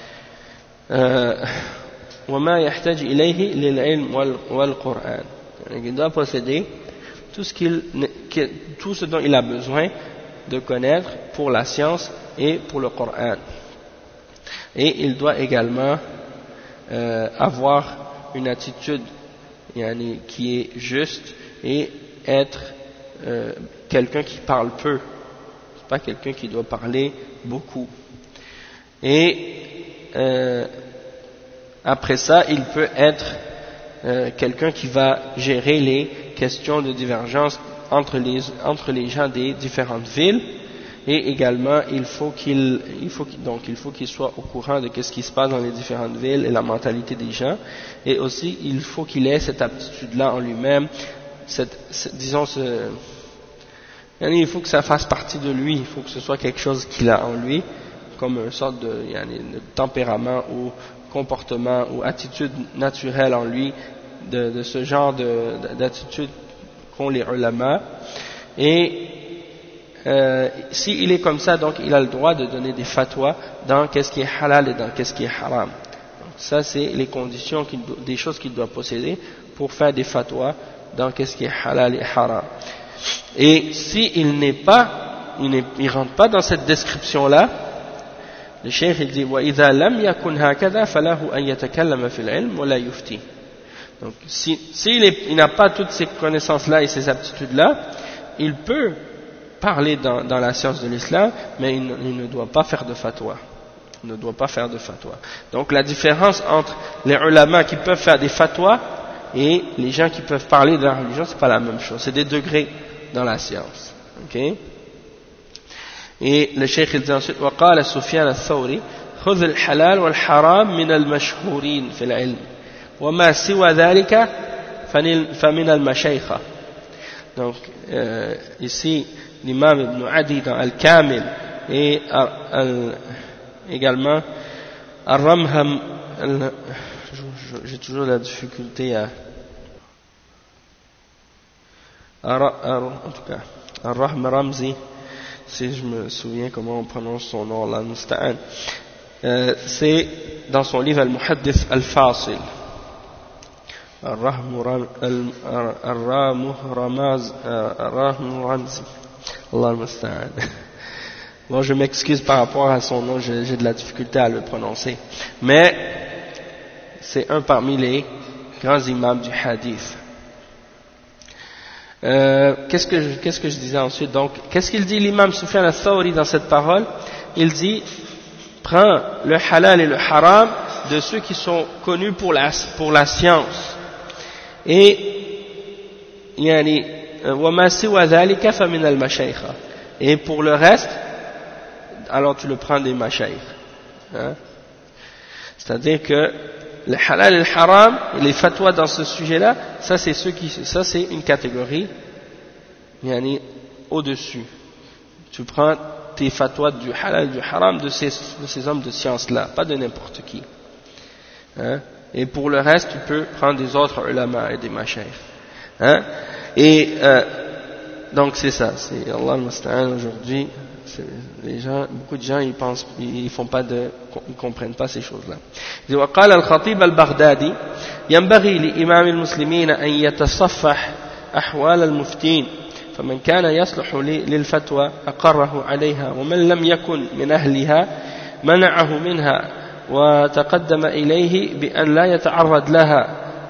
وما يحتاج إليه للعلم والقرآن. Il doit posséder tout ce dont il a besoin de connaître pour la science et pour le Coran. Et il doit également avoir une attitude qui est juste et être quelqu'un qui parle peu, c'est pas quelqu'un qui doit parler beaucoup. Et après ça, il peut être quelqu'un qui va gérer les questions de divergence entre les gens des différentes villes, et également il faut qu'il soit au courant de ce qui se passe dans les différentes villes et la mentalité des gens, et aussi il faut qu'il ait cette aptitude-là en lui-même, il faut que ça fasse partie de lui, il faut que ce soit quelque chose qu'il a en lui, comme une sorte de tempérament ou comportement ou attitude naturelle en lui, de ce genre d'attitude qu'ont les ulama. Et s'il est comme ça, donc il a le droit de donner des fatwas dans qu'est-ce qui est halal et dans qu'est-ce qui est haram. Donc, ça c'est les conditions, des choses qu'il doit posséder pour faire des fatwas dans qu'est-ce qui est halal et haram. Et s'il il rentre pas dans cette description-là, le cheikh il dit وَإِذَا لَمْ يَكُنْ هَكَذَا فَلَهُ أَنْ يَتَكَلَّمَ فِي الْعِلْمِ وَلَا يُفْتِي. Donc il n'a pas toutes ces connaissances-là et ces aptitudes-là, il peut parler dans la science de l'islam, mais il ne doit pas faire de fatwa. Il ne doit pas faire de fatwa. Donc la différence entre les ulama qui peuvent faire des fatwas et les gens qui peuvent parler de la religion, c'est pas la même chose. C'est des degrés dans la science. Okay? Et le cheikh il dit ensuite وقال سفيان الثوري خذ الحلال والحرام من المشهورين في العلم وما سوى ذلك فمن المشايخة. Donc ici l'imam Ibn Adi dans Al-Kamil et également Ar-Ramham, j'ai toujours la difficulté en tout cas Ar-Rahm Ramzi, si je me souviens comment on prononce son nom là, Musta'an, c'est dans son livre Al-Muhaddith Al-Fasil, Ar-Rahm Ramzi, Allah Musta'an. Bon, je m'excuse par rapport à son nom, j'ai de la difficulté à le prononcer, mais c'est un parmi les grands imams du hadith. Qu'est-ce que je disais ensuite? Donc, qu'est-ce qu'il dit l'imam Sufyan al-Thawri dans cette parole? Il dit, prends le halal et le haram de ceux qui sont connus pour la science. Et, وَمَا سِوَى ذَلِكَ فَمِنَ الْمَشَيْخَ. Et pour le reste, alors tu le prends des mashayikh. Hein? C'est-à-dire que le halal et le haram, et les fatwas dans ce sujet-là, ça c'est une catégorie au-dessus. Tu prends tes fatwas du halal et du haram de ces hommes de science-là, pas de n'importe qui. Hein? Et pour le reste, tu peux prendre des autres ulama et des mashayikh. Hein? Et donc c'est ça, c'est Allah al-Musta'an aujourd'hui. Beaucoup de gens ils comprennent pas ces choses-là. وقال الخطيب البغدادي ينبغي لإمام المسلمين أن يتصفح أحوال المفتين فمن كان يصلح للفتوى أقره عليها ومن لم يكن من أهلها منعه منها وتقدم إليه بأن لا يتعرض لها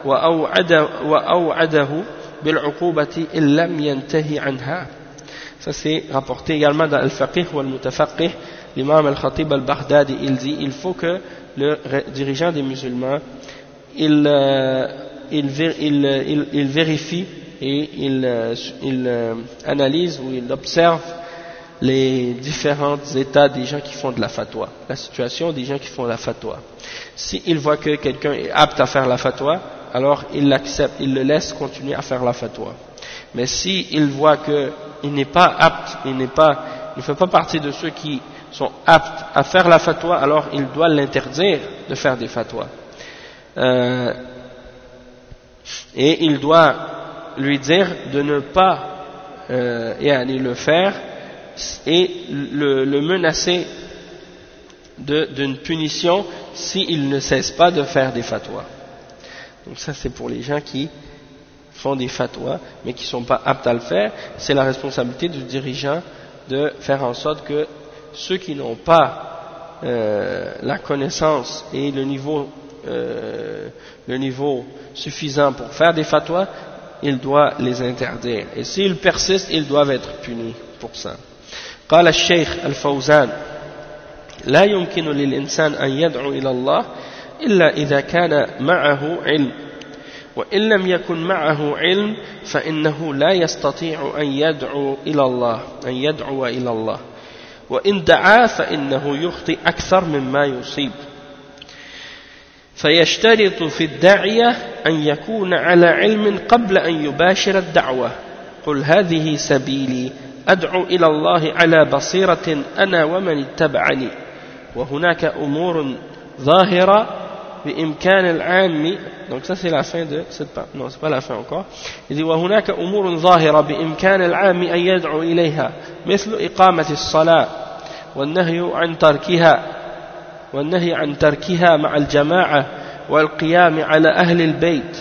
وأوعده بالعقوبة إن لم ينتهي عنها. Ça c'est rapporté également dans Al-Faqih ou Al-Mutafaqih. L'imam Al-Khatib Al-Baghdadi il dit il faut que le dirigeant des musulmans il vérifie et il analyse ou il observe les différents états des gens qui font de la fatwa, la situation des gens qui font la fatwa. S'il voit que quelqu'un est apte à faire la fatwa, alors il l'accepte, il le laisse continuer à faire la fatwa. Mais s'il voit qu'il n'est pas apte, il ne fait pas partie de ceux qui sont aptes à faire la fatwa, alors il doit l'interdire de faire des fatwas. Et il doit lui dire de ne pas le faire et le menacer d'une punition s'il ne cesse pas de faire des fatwas. Donc ça c'est pour les gens qui font des fatwas mais qui ne sont pas aptes à le faire. C'est la responsabilité du dirigeant de faire en sorte que ceux qui n'ont pas la connaissance et le niveau suffisant pour faire des fatwas, il doit les interdire. Et s'ils persistent, ils doivent être punis pour ça. قال الشيخ الفوزان لا يمكن للإنسان أن يدعو إلى الله إلا إذا كان معه علم وإن لم يكن معه علم فإنه لا يستطيع أن يدعو إلى الله وإن دعا فإنه يخطئ أكثر مما يصيب فيشترط في الداعية أن يكون على علم قبل أن يباشر الدعوة قل هذه سبيلي أدعو إلى الله على بصيرة أنا ومن اتبعني وهناك أمور ظاهرة بإمكان العام donc ça c'est la fin de cette part non c'est pas la fin encore il dit وهناك أمور ظاهرة بإمكان العام أن يدعو إليها مثل إقامة الصلاة والنهي عن تركها مع الجماعة والقيام على أهل البيت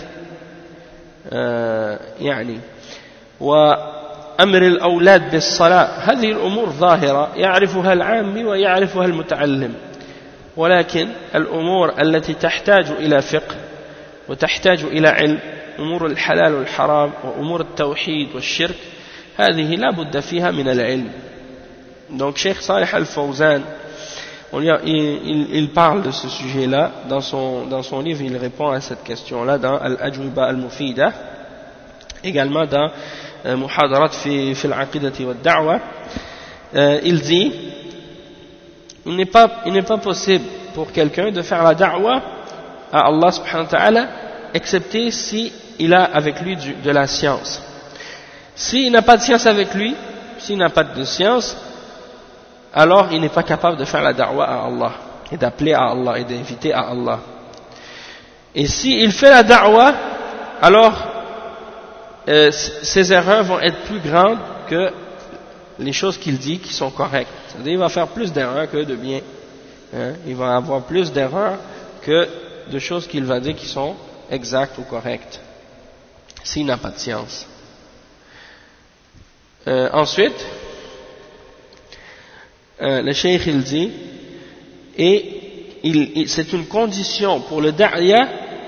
يعني وأمر الأولاد بالصلاة هذه الأمور ظاهرة يعرفها العام ويعرفها المتعلم ولكن الأمور التي تحتاج إلى فقه وتحتاج إلى علم أمور الحلال والحرام وأمور التوحيد والشرك هذه لا بد فيها من العلم. Donc Cheikh Salih Al-Fawzan il parle de ce sujet-là dans son livre, il répond à cette question-là dans Al-Ajwiba Al-Mufida, également dans Muhadarat fi al-Aqidati wa al-Da'wa. Il dit il n'est pas possible pour quelqu'un de faire la da'wa à Allah subhanahu wa ta'ala excepté si il a avec lui de la science. S'il n'a pas de science avec lui, s'il n'a pas de science, alors il n'est pas capable de faire la da'wa à Allah et d'appeler à Allah et d'inviter à Allah. Et s'il fait la da'wa, alors ses erreurs vont être plus grandes que les choses qu'il dit qui sont correctes. C'est-à-dire il va faire plus d'erreurs que de bien. Il va avoir plus d'erreurs que de choses qu'il va dire qui sont exactes ou correctes, s'il n'a pas de science. Ensuite, le cheikh il dit, et c'est une condition pour le da'ya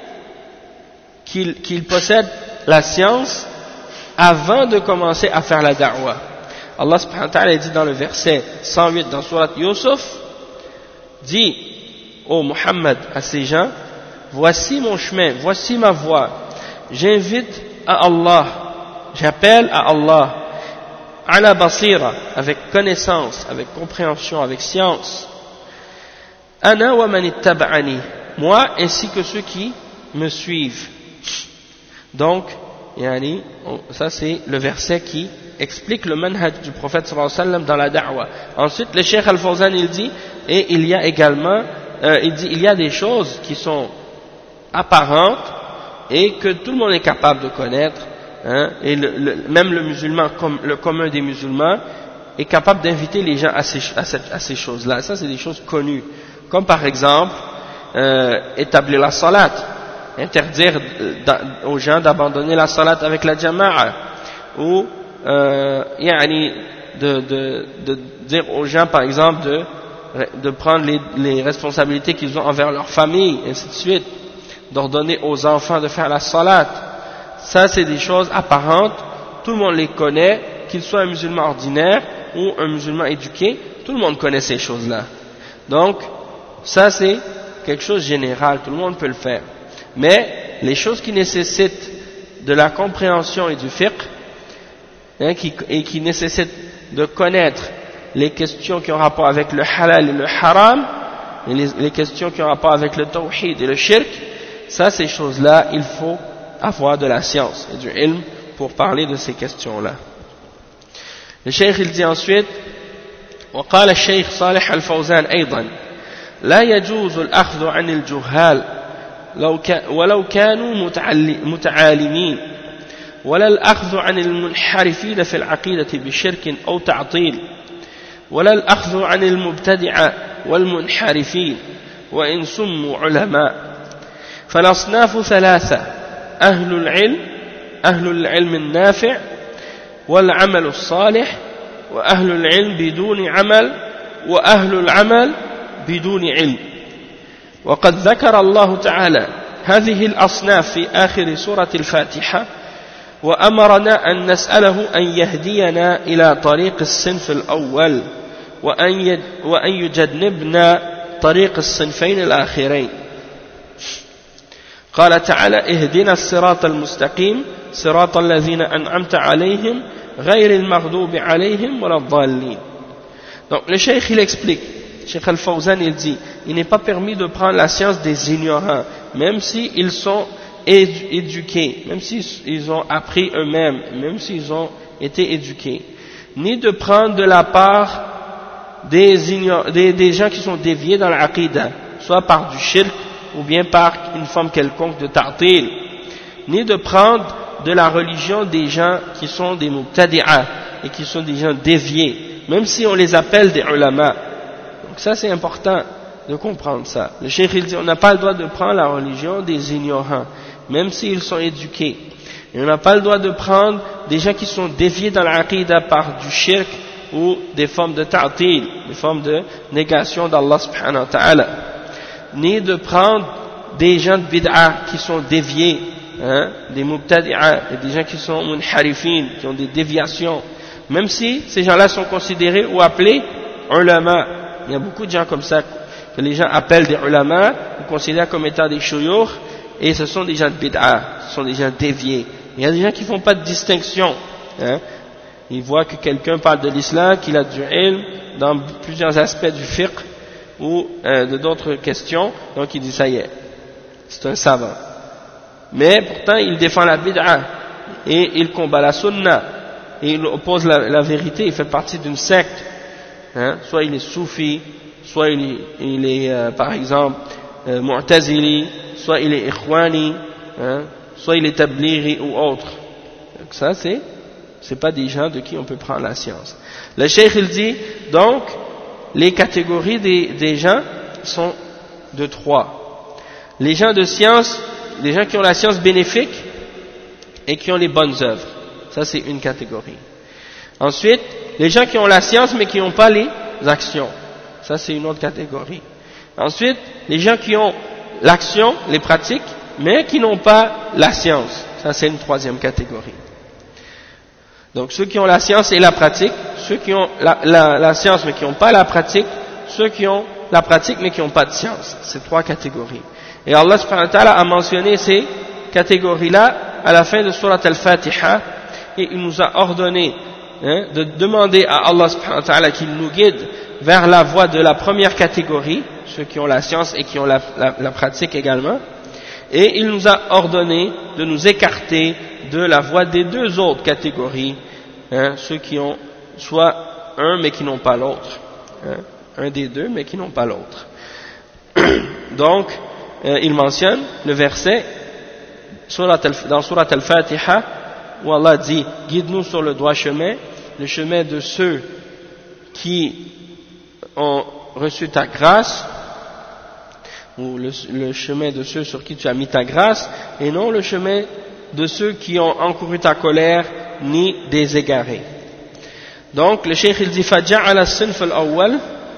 qu'il possède la science avant de commencer à faire la da'wa. Allah subhanahu wa ta'ala dit dans le verset 108 dans Surat Yusuf, dit ô Muhammad à ces gens, voici mon chemin, voici ma voie, j'invite à Allah, j'appelle à Allah, ala basira, avec connaissance, avec compréhension, avec science, ana wa man ittaba'ani, moi ainsi que ceux qui me suivent. Donc, yani, ça c'est le verset qui explique le manhaj du prophète sallallahu alayhi wa sallam dans la da'wa. Ensuite, le Cheikh Al-Fawzan il dit, et il y a également, il y a des choses qui sont apparentes et que tout le monde est capable de connaître, et même le musulman, comme le commun des musulmans, est capable d'inviter les gens à ces choses-là. Ça, c'est des choses connues. Comme par exemple, établir la salat, interdire aux gens d'abandonner la salat avec la jama'a, ou de dire aux gens par exemple de prendre les responsabilités qu'ils ont envers leur famille, ainsi de suite, d'ordonner aux enfants de faire la salat. Ça c'est des choses apparentes, tout le monde les connaît, qu'il soit un musulman ordinaire ou un musulman éduqué, tout le monde connaît ces choses-là. Donc ça c'est quelque chose de général, tout le monde peut le faire. Mais les choses qui nécessitent de la compréhension et du fiqh, et qui nécessitent de connaître les questions qui ont rapport avec le halal et le haram, et les questions qui ont rapport avec le tawhid et le shirk, ça, ces choses-là, il faut avoir de la science et du ilm pour parler de ces questions-là. Le cheikh il dit ensuite, وقال الشيخ صالح الفوزان أيضا لا يجوز الأخذ عن الجهال ولو كانوا متعالمين ولا الأخذ عن المنحرفين في العقيدة بشرك أو تعطيل ولا الأخذ عن المبتدعة والمنحرفين وإن سموا علماء فالأصناف ثلاثة أهل العلم النافع والعمل الصالح وأهل العلم بدون عمل وأهل العمل بدون علم وقد ذكر الله تعالى هذه الأصناف في آخر سورة الفاتحة وأمرنا أن نسأله أن يهدينا إلى طريق الصنف الأول وأن يجنبنا طريق الصنفين الآخرين. قال تعالى اهدنا الصراط المستقيم صراط الذين أنعمت عليهم غير المغضوب عليهم ولا الضالين. Donc le cheikh il explique, Cheikh Al-Fawzan il dit, il n'est pas permis de prendre la science des ignorants, même s'ils sont éduqués, même s'ils ont appris eux-mêmes, même s'ils ont été éduqués, ni de prendre de la part des gens qui sont déviés dans l'aqidah, soit par du shirk ou bien par une forme quelconque de ta'til, ni de prendre de la religion des gens qui sont des mubtadi'a et qui sont des gens déviés, même si on les appelle des ulama. Donc ça c'est important de comprendre ça. Le cheikh il dit on n'a pas le droit de prendre la religion des ignorants, même s'ils sont éduqués. Et on n'a pas le droit de prendre des gens qui sont déviés dans l'aqidah par du shirk ou des formes de ta'til, des formes de négation d'Allah subhanahu wa ta'ala. Ni de prendre des gens de bid'a qui sont déviés, des mubtadi'a, et des gens qui sont munharifin, qui ont des déviations, même si ces gens-là sont considérés ou appelés ulama. Il y a beaucoup de gens comme ça que les gens appellent des ulama, ou considèrent comme étant des shuyukh, et ce sont des gens de bid'a, ce sont des gens déviés. Il y a des gens qui ne font pas de distinction. Ils voient que quelqu'un parle de l'islam, qu'il a du ilm dans plusieurs aspects du fiqh ou de d'autres questions, donc il dit ça y est, c'est un savant. Mais pourtant il défend la bid'a et il combat la sunna et il oppose la vérité, il fait partie d'une secte. Soit il est soufi, soit il est par exemple mu'tazili, soit il est ikhwani, soit il est tablighi ou autre. Donc ça c'est pas des gens de qui on peut prendre la science. Le cheikh il dit donc les catégories des gens sont de 3. Les gens de science, les gens qui ont la science bénéfique et qui ont les bonnes œuvres. Ça c'est une catégorie. Ensuite, les gens qui ont la science mais qui n'ont pas les actions. Ça c'est une autre catégorie. Ensuite, les gens qui ont l'action, les pratiques, mais qui n'ont pas la science. Ça c'est une troisième catégorie. Donc ceux qui ont la science et la pratique, ceux qui ont la science mais qui n'ont pas la pratique, ceux qui ont la pratique mais qui n'ont pas de science. C'est 3 catégories. Et Allah subhanahu wa ta'ala a mentionné ces catégories-là à la fin de Surat Al-Fatiha, et il nous a ordonné de demander à Allah subhanahu wa ta'ala qu'il nous guide vers la voie de la première catégorie, ceux qui ont la science et qui ont la pratique également, et il nous a ordonné de nous écarter de la voie des 2 autres catégories, ceux qui ont soit un mais qui n'ont pas l'autre, un des 2 mais qui n'ont pas l'autre. Donc il mentionne le verset dans Surat Al-Fatiha où Allah dit guide-nous sur le droit chemin, le chemin de ceux qui ont reçu ta grâce, ou le chemin de ceux sur qui tu as mis ta grâce, et non le chemin de ceux qui ont encouru ta colère, ni des égarés. Donc le cheikh il dit فَجَعَلَ الصِّنْفَ الْأَوَّلِ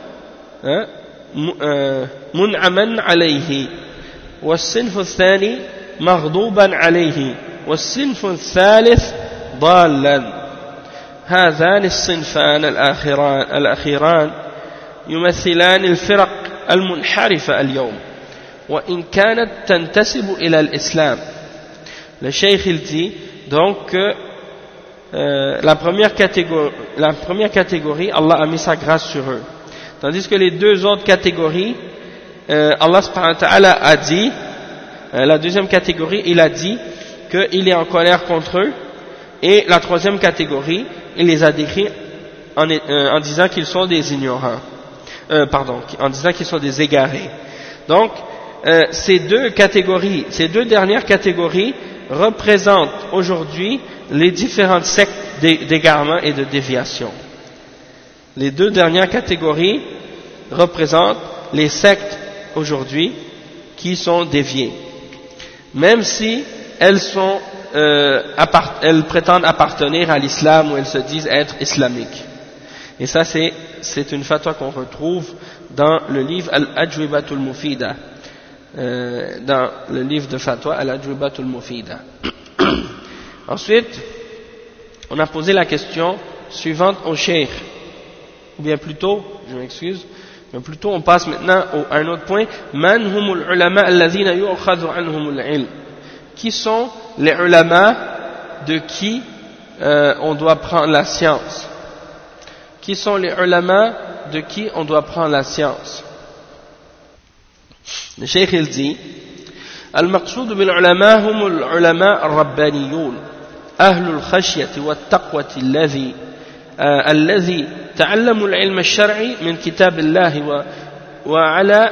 مُنْعَمًا عَلَيْهِ والصنف الثاني مغضوبا عليه والصنف الثالث ضالا هذان الصنفان الأخيران يمثلان الفرق المنحرفة اليوم وإن كانت تنتسب إلى الإسلام. Le cheikh il dit donc que la première catégorie Allah a mis sa grâce sur eux, tandis que les 2 autres catégories Allah subhanahu wa ta'ala a dit, la deuxième catégorie il a dit qu'il est en colère contre eux, et la troisième catégorie il les a décrits en disant qu'ils sont des ignorants, en disant qu'ils sont des égarés. Donc ces 2 catégories, ces 2 dernières catégories représentent aujourd'hui les différentes sectes d'égarement et de déviation. Les 2 dernières catégories représentent les sectes aujourd'hui qui sont déviées, même si elles prétendent appartenir à l'islam ou elles se disent être islamiques. Et ça c'est une fatwa qu'on retrouve dans le livre Al-Ajwibatul Mufida, dans le livre de fatwa Al-Ajwibatul Mufida. Ensuite, on a posé la question suivante au cheikh, ou bien plutôt, je m'excuse, mais plutôt on passe maintenant à un autre point. Man humul ulama alladhina yu'khadhu anhumul ilm. Qui sont les ulama de qui on doit prendre la science? Qui sont les ulama de qui on doit prendre la science. Le Cheikh il dit المقصود بالعلماء هم العلماء الربانيون أهل الخشية والتقوى الذي تعلموا العلم الشرعي من كتاب الله وعلى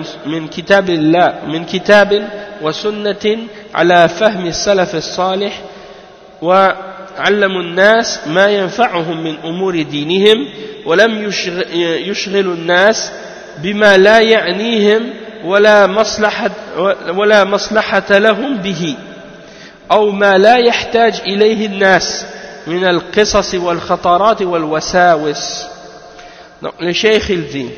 من كتاب وسنة على فهم السلف الصالح وعلموا الناس ما ينفعهم من أمور دينهم ولم يشغلوا الناس بما لا يعنيهم ولا مصلحة لهم به أو ما لا يحتاج إليه الناس من القصص والخطرات والوساوس. Donc le cheikh il dit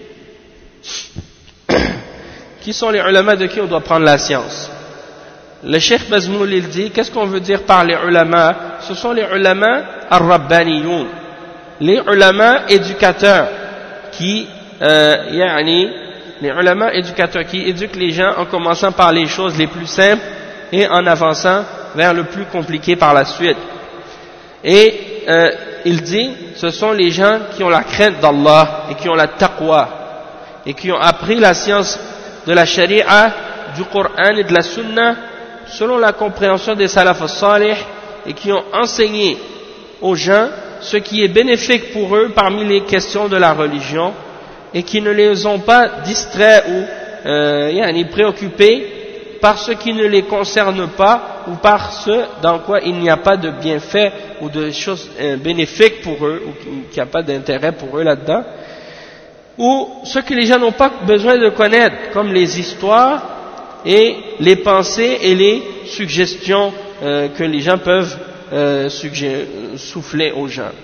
qui sont les ulama de qui on doit prendre la science. Le cheikh Bazmoul il dit qu'est-ce qu'on veut dire par les ulama? Ce sont les ulama ar-rabbaniyoun, les ulama éducateurs qui les ulama éducateurs qui éduquent les gens en commençant par les choses les plus simples et en avançant vers le plus compliqué par la suite. Et il dit, ce sont les gens qui ont la crainte d'Allah et qui ont la taqwa et qui ont appris la science de la sharia, du Coran et de la sunna selon la compréhension des salaf as-salih et qui ont enseigné aux gens ce qui est bénéfique pour eux parmi les questions de la religion et qui ne les ont pas distraits ou préoccupés par ce qui ne les concerne pas ou par ce dans quoi il n'y a pas de bienfait ou de choses bénéfiques pour eux ou qu'il n'y a pas d'intérêt pour eux là-dedans, ou ce que les gens n'ont pas besoin de connaître comme les histoires et les pensées et les suggestions que les gens peuvent insuffler aux gens.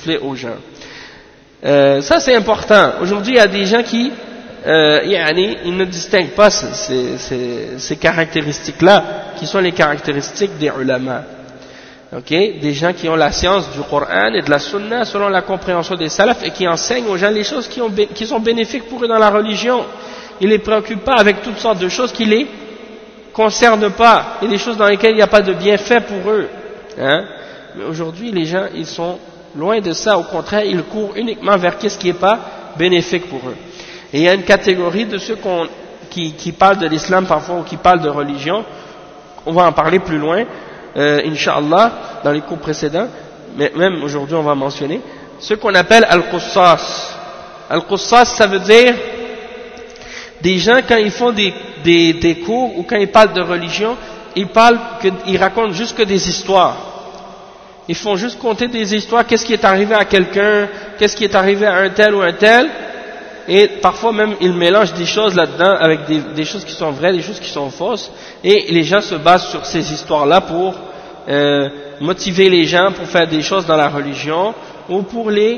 Ça c'est important. Aujourd'hui il y a des gens qui ils ne distinguent pas ces caractéristiques-là qui sont les caractéristiques des ulama. Des gens qui ont la science du Coran et de la Sunna selon la compréhension des salafs et qui enseignent aux gens les choses qui sont bénéfiques pour eux dans la religion. Ils ne les préoccupent pas avec toutes sortes de choses qui les concernent pas et des choses dans lesquelles il n'y a pas de bienfait pour eux. Mais aujourd'hui les gens ils sont loin de ça, au contraire ils courent uniquement vers ce qui n'est pas bénéfique pour eux. Et il y a une catégorie de ceux qui parlent de l'islam parfois ou qui parlent de religion, on va en parler plus loin, Inch'Allah, dans les cours précédents, mais même aujourd'hui on va mentionner, ceux qu'on appelle al-Qussas. Al-Qussas ça veut dire des gens quand ils font des cours ou quand ils parlent de religion, ils racontent juste que des histoires. Ils font juste compter des histoires, qu'est-ce qui est arrivé à quelqu'un, qu'est-ce qui est arrivé à un tel ou un tel, et parfois même ils mélangent des choses là-dedans avec des choses qui sont vraies, des choses qui sont fausses, et les gens se basent sur ces histoires-là pour motiver les gens pour faire des choses dans la religion ou pour les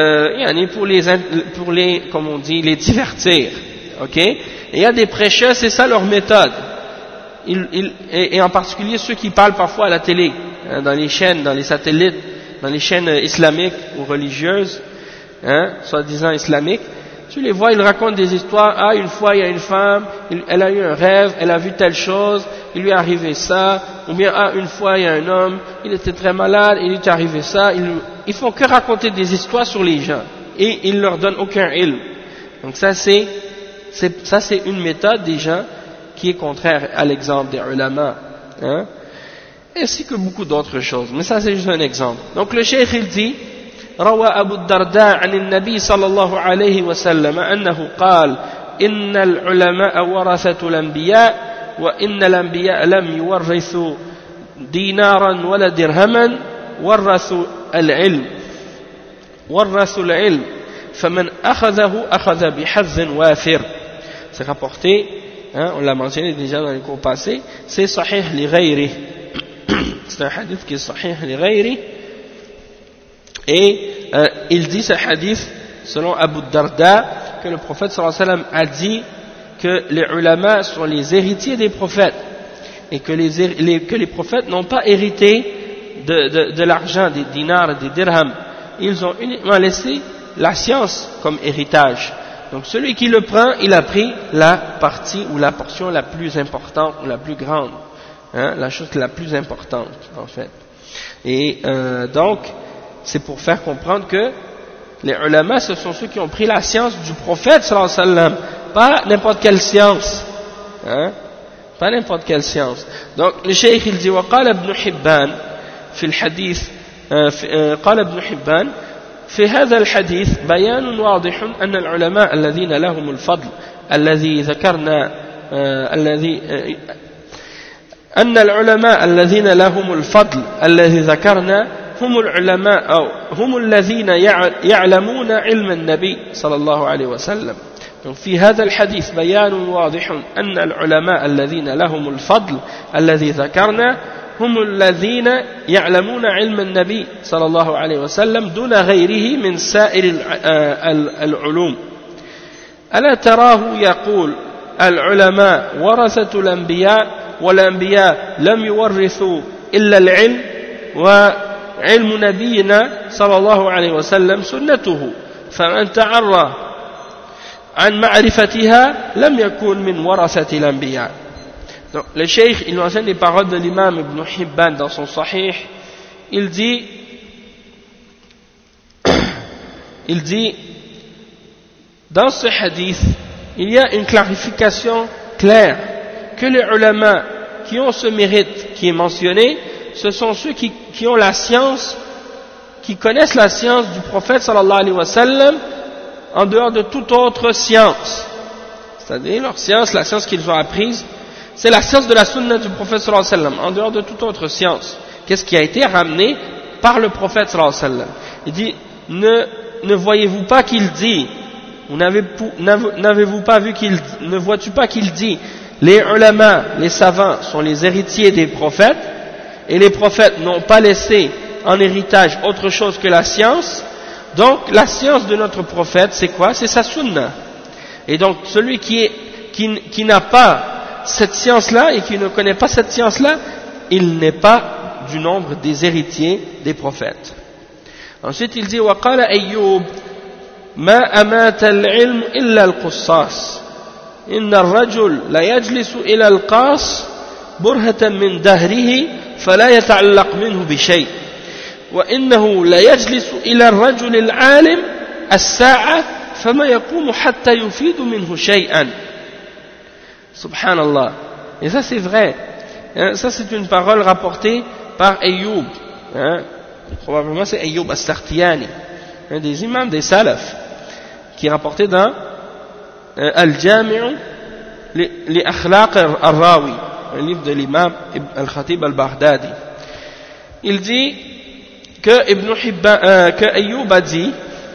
comme on dit, les divertir. Et il y a des prêcheurs, c'est ça leur méthode. Et en particulier ceux qui parlent parfois à la télé, dans les chaînes, dans les satellites, dans les chaînes islamiques ou religieuses, soi-disant islamiques, tu les vois, ils racontent des histoires. Une fois il y a une femme, elle a eu un rêve, elle a vu telle chose, il lui est arrivé ça, ou bien une fois il y a un homme, il était très malade, il lui est arrivé ça. Ils font que raconter des histoires sur les gens et ils leur donnent aucun ilm. Donc ça c'est une méthode des gens qui est contraire à l'exemple des ulama, ainsi que beaucoup d'autres choses. Mais ça c'est juste un exemple. Donc le cheikh il dit روى أبو الدرداء عن النبي صلى الله عليه وسلم أنه قال إن العلماء ورثة الأنبياء وإن الأنبياء لم يورثوا دينارا ولا درهما ورثوا العلم فمن أخذه أخذ بحظ وافر. C'est rapporté, on l'a mentionné déjà dans les cours passés, c'est sahih li ghayri. C'est un hadith qui est sahih li ghayri. Et il dit ce hadith, selon Abu Darda, que le prophète sallallahu alayhi wa sallam a dit que les ulama sont les héritiers des prophètes et que les prophètes n'ont pas hérité de l'argent, des dinars et des dirhams. Ils ont uniquement laissé la science comme héritage. Donc celui qui le prend, il a pris la partie ou la portion la plus importante ou la plus grande, la chose la plus importante en fait. Et donc c'est pour faire comprendre que Les ulama, ce sont ceux qui ont pris la science du prophète sallallahu alayhi wa sallam, pas n'importe quelle science, hein, pas n'importe quelle science. Donc le cheikh il dit وقال ابن حبان في الحديث قال ابن حبان في هذا الحديث بيان واضح أن العلماء الذين لهم الفضل الذي ذكرنا أن العلماء الذين لهم الفضل الذي ذكرنا هم العلماء أو هم الذين يعلمون علم النبي صلى الله عليه وسلم. في هذا الحديث بيان واضح أن العلماء الذين لهم الفضل الذي ذكرنا هم الذين يعلمون علم النبي صلى الله عليه وسلم دون غيره من سائر العلوم. ألا تراه يقول العلماء ورثة الأنبياء والأنبياء لم يورثوا إلا العلم وعلم نبينا صلى الله عليه وسلم سنته فمن تعرى عن معرفتها لم يكن من ورثة الأنبياء. Donc, le cheikh, il nous enseigne les paroles de l'imam Ibn Hibban dans son Sahih. Il dit, dans ce hadith, il y a une clarification claire que les ulama qui ont ce mérite qui est mentionné, ce sont ceux qui ont la science, qui connaissent la science du prophète sallallahu alayhi wa sallam en dehors de toute autre science. C'est-à-dire leur science, la science qu'ils ont apprise, c'est la science de la sunna du prophète sallallahu alayhi wa sallam, en dehors de toute autre science. Qu'est-ce qui a été ramené par le prophète sallallahu alayhi wa sallam? Il dit, ne voyez-vous pas qu'il dit, n'avez-vous pas vu qu'il, ne vois-tu pas qu'il dit, les ulama, les savants sont les héritiers des prophètes, et les prophètes n'ont pas laissé en héritage autre chose que la science. Donc la science de notre prophète, c'est quoi? C'est sa sunna. Et donc celui qui n'a pas cette science-là et qui ne connaît pas cette science-là, il n'est pas du nombre des héritiers des prophètes. Ensuite il dit وقال أيوب ما أمات العلم إلا القصاص إن الرجل لا يجلس إلى القاص برهة من دهره فلا يتعلق منه بشيء وإنه لا يجلس إلى الرجل العالم الساعة فما يقوم حتى يفيد منه شيئا. Subhanallah. Et ça c'est vrai. Ça c'est une parole rapportée par Ayyub. Probablement c'est Ayyub as-Sakhtiyani, un des imams des Salaf, qui est rapporté dans Al-Jami'u li Akhlaq al-Rawi, un livre de l'imam Al-Khatib al-Baghdadi. Il dit que Ayyub a dit,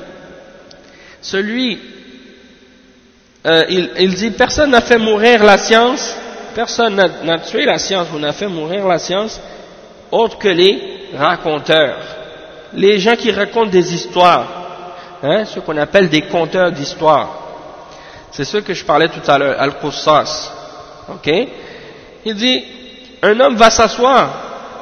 il dit personne n'a fait mourir la science, personne n'a tué la science ou n'a fait mourir la science autre que les raconteurs, les gens qui racontent des histoires, ce qu'on appelle des conteurs d'histoires. C'est ce que je parlais tout à l'heure, Al-Qussas. Ok? Il dit, un homme va s'asseoir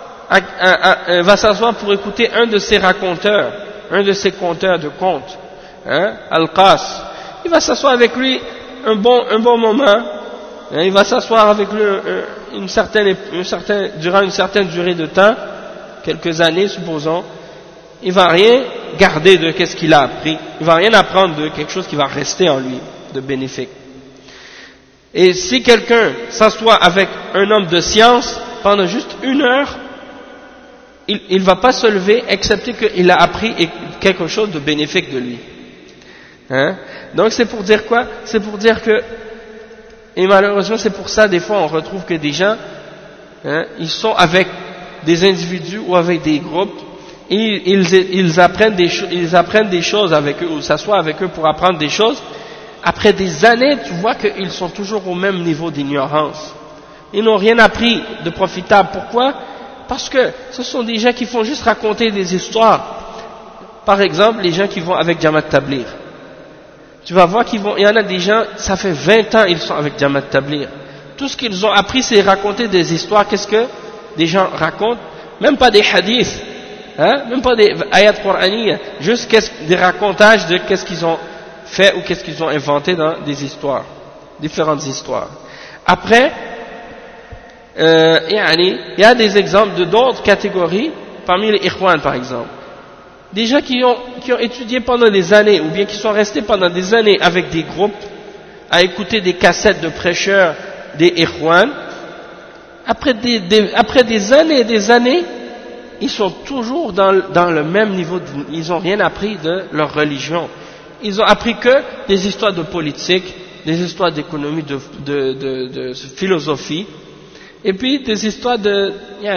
pour écouter un de ses raconteurs, un de ses conteurs de contes, Al-Qas. Il va s'asseoir avec lui un bon moment, il va s'asseoir avec lui durant une certaine durée de temps, quelques années supposons. Il va rien garder de qu'est-ce qu'il a appris, il va rien apprendre de quelque chose qui va rester en lui de bénéfique. Et si quelqu'un s'assoit avec un homme de science pendant juste 1 heure, il va pas se lever excepté qu'il a appris quelque chose de bénéfique de lui. Donc c'est pour dire quoi? C'est pour dire que, et malheureusement c'est pour ça des fois on retrouve que des gens, ils sont avec des individus ou avec des groupes, et ils apprennent des choses avec eux, ou s'assoient avec eux pour apprendre des choses. Après des années, tu vois qu'ils sont toujours au même niveau d'ignorance. Ils n'ont rien appris de profitable. Pourquoi? Parce que ce sont des gens qui font juste raconter des histoires. Par exemple, les gens qui vont avec Jamaat Tabligh. Tu vas voir il y en a des gens, ça fait 20 ans ils sont avec Jamaat Tabligh. Tout ce qu'ils ont appris c'est raconter des histoires. Qu'est-ce que des gens racontent? Même pas des hadiths, même pas des ayats qur'aniyya, juste des racontages de qu'est-ce qu'ils ont fait ou qu'est-ce qu'ils ont inventé dans des histoires, différentes histoires. Après, il y a des exemples de d'autres catégories, parmi les ikhwan par exemple. des gens qui ont étudié pendant des années, ou bien qui sont restés pendant des années avec des groupes, à écouter des cassettes de prêcheurs, des ikhwan, après des années et des années, ils sont toujours dans le même niveau, ils n'ont rien appris de leur religion. Ils ont appris que des histoires de politique, des histoires d'économie, de philosophie, et puis des histoires de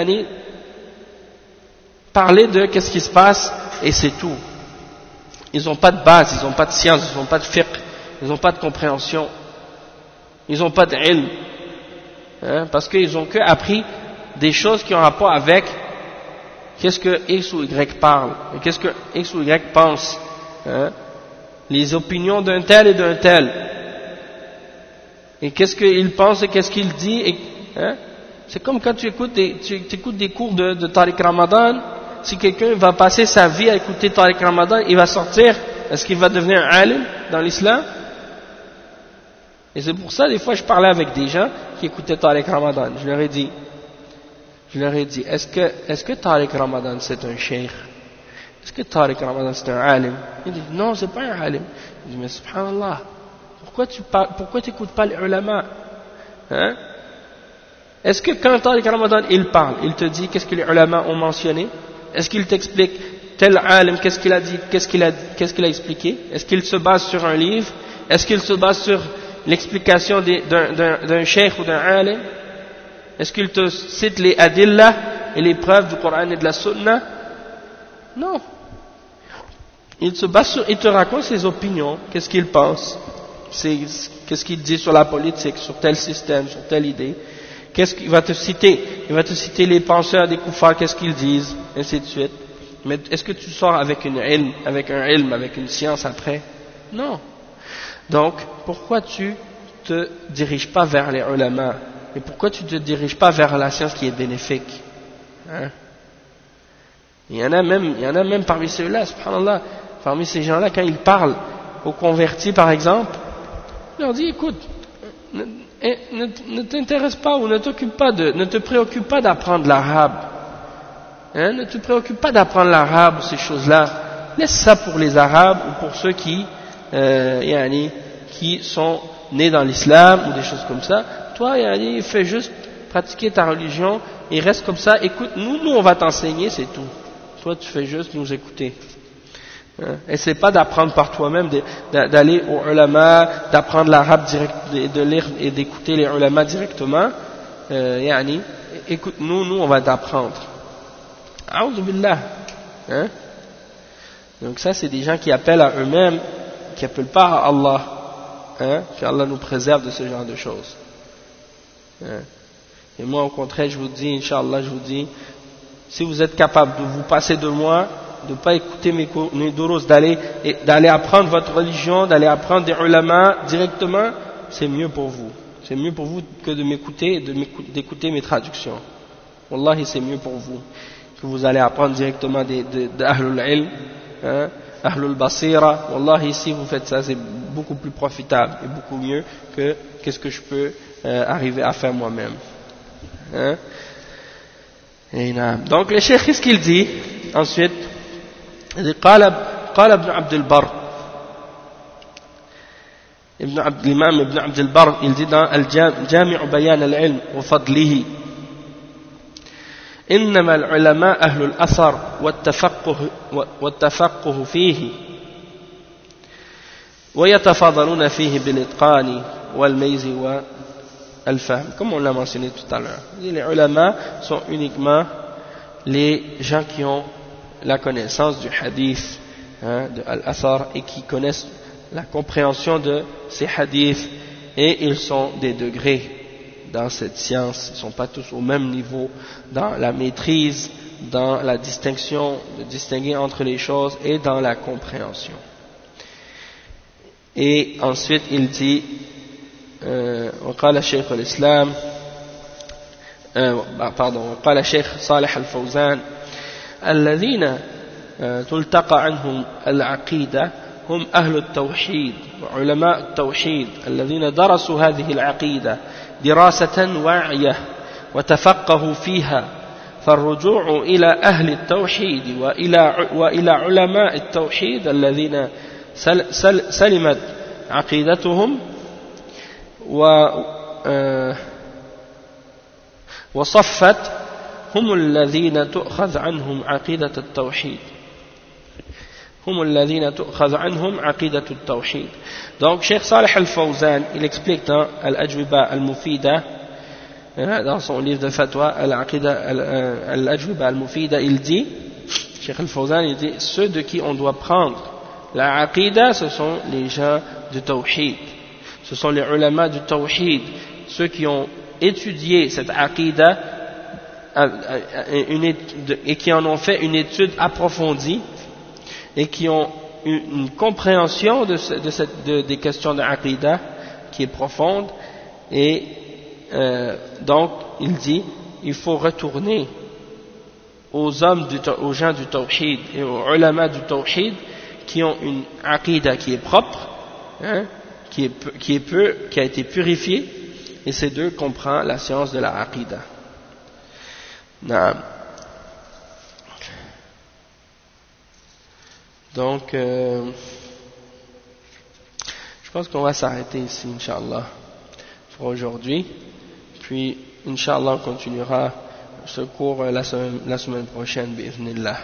parler de qu'est-ce qui se passe, et c'est tout. Ils n'ont pas de base, ils n'ont pas de science, ils n'ont pas de fiqh, ils n'ont pas de compréhension, ils n'ont pas d'ilm, parce qu'ils n'ont que appris des choses qui ont rapport avec qu'est-ce que X ou Y parle, et qu'est-ce que X ou Y pense, les opinions d'un tel et d'un tel, et qu'est-ce qu'il pense et qu'est-ce qu'il dit, c'est comme quand tu écoutes des cours de Tariq Ramadan. Si quelqu'un va passer sa vie à écouter Tariq Ramadan, il va sortir, est-ce qu'il va devenir un alim dans l'islam? Et c'est pour ça, des fois, je parlais avec des gens qui écoutaient Tariq Ramadan. Je leur ai dit, est-ce que Tariq Ramadan c'est un cheikh? Est-ce que Tariq Ramadan c'est un alim? Il dit, non, c'est pas un alim. Je dis, mais subhanallah, pourquoi tu n'écoutes pas les ulama? Est-ce que quand Tariq Ramadan il parle, il te dit qu'est-ce que les ulama ont mentionné? Est-ce qu'il t'explique tel alim, qu'est-ce qu'il a dit, qu'est-ce qu'il a expliqué? Est-ce qu'il se base sur un livre? Est-ce qu'il se base sur l'explication d'un cheikh ou d'un alim? Est-ce qu'il te cite les adillah et les preuves du Coran et de la Sunna? Non. Il se base il te raconte ses opinions, qu'est-ce qu'il pense, qu'est-ce qu'il dit sur la politique, sur tel système, sur telle idée. Qu'est-ce qu'il va te citer? Il va te citer les penseurs des koufars, qu'est-ce qu'ils disent, ainsi de suite. Mais est-ce que tu sors avec un ilm, avec une science après? Non. Donc, pourquoi tu te diriges pas vers les ulama? Et pourquoi tu te diriges pas vers la science qui est bénéfique? Il y en a même parmi ceux-là, subhanallah, parmi ces gens-là, quand ils parlent aux convertis, par exemple, ils leur disent, écoute, ne t'intéresse pas ou ne te préoccupe pas d'apprendre l'arabe. Ne te préoccupe pas d'apprendre l'arabe ou ces choses-là. Laisse ça pour les arabes ou pour ceux qui sont nés dans l'islam ou des choses comme ça. Toi, fais juste pratiquer ta religion et reste comme ça. Écoute, nous on va t'enseigner, c'est tout. Toi, tu fais juste nous écouter. Essaie pas d'apprendre par toi-même, d'aller aux ulama, d'apprendre l'arabe direct, de lire et d'écouter les ulama directement. Écoute, nous on va t'apprendre. A'udhu billah. Donc ça, c'est des gens qui appellent à eux-mêmes, qui appellent pas à Allah. Qu'Allah nous préserve de ce genre de choses. Et moi, au contraire, je vous dis, Inch'Allah, si vous êtes capable de vous passer de moi, de ne pas écouter mes durus, d'aller apprendre votre religion, d'aller apprendre des ulama directement, c'est mieux pour vous. C'est mieux pour vous que de m'écouter et d'écouter mes traductions. Wallahi, c'est mieux pour vous que vous allez apprendre directement d'Ahlul Ilm, Ahlul Basira. Wallahi, si vous faites ça, c'est beaucoup plus profitable et beaucoup mieux que qu'est-ce que je peux arriver à faire moi-même. Donc le cheikh, qu'est-ce qu'il dit ensuite? Il dit, قال ابن عبد البر, l'imam Ibn Abd al-Barr, il dit dans الجامع بيان العلم وفضله إنما العلماء أهل الأثر والتفقه فيه ويتفاضلون فيه بالإتقان والميز والفهم, comme on l'a mentionné tout à l'heure. Les ulama sont uniquement les gens qui ont la connaissance du hadith, de al-athar, et qui connaissent la compréhension de ces hadiths, et ils sont des degrés dans cette science, ils ne sont pas tous au même niveau dans la maîtrise, dans la distinction, de distinguer entre les choses, et dans la compréhension. Et ensuite il dit, وقال شيخ الإسلام وقال شيخ صالح الفوزان الذين تلتقى عنهم العقيدة هم أهل التوحيد وعلماء التوحيد الذين درسوا هذه العقيدة دراسة واعية وتفقهوا فيها فالرجوع إلى أهل التوحيد وإلى علماء التوحيد الذين سلمت عقيدتهم وصفت هم الذين تؤخذ عنهم عقيدة التوحيد. Donc Cheikh Salih Al-Fawzan il explique dans Al-Ajwiba Al-Mufida, dans son livre de fatwa Al-Ajwiba Al-Mufida, il dit, Cheikh Al-Fawzan il dit, ceux de qui on doit prendre la aqida, ce sont les gens du tawhid, ce sont les ulama du tawhid, ceux qui ont étudié cette aqida et qui en ont fait une étude approfondie et qui ont une compréhension des questions de aqida qui est profonde. Et donc il dit, il faut retourner aux gens du tawhid et aux ulama du tawhid qui ont une aqida qui est propre, hein, qui a été purifiée, et c'est d'eux qu'on prend la science de la aqida. Donc je pense qu'on va s'arrêter ici, Inch'Allah, pour aujourd'hui. Puis Inch'Allah on continuera ce cours la semaine prochaine, bi'idhnillah.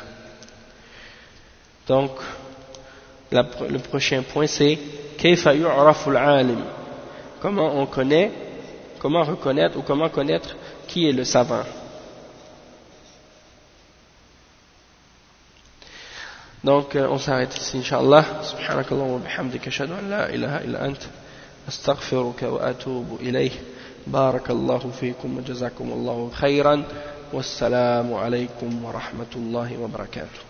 Donc le prochain point c'est Kayfa yu'rafu al-alim, comment reconnaître ou comment connaître qui est le savant. Donc on s'arrête ici, Inch'Allah. Subhanakallahu wa bihamdika, ashhadu an la ilaha illa ant, astaghfiruka wa atubu ilayh. Barakallahu fikum wa jazakumullahu khayran. Wassalamu alaykum wa rahmatullahi wa barakatuh.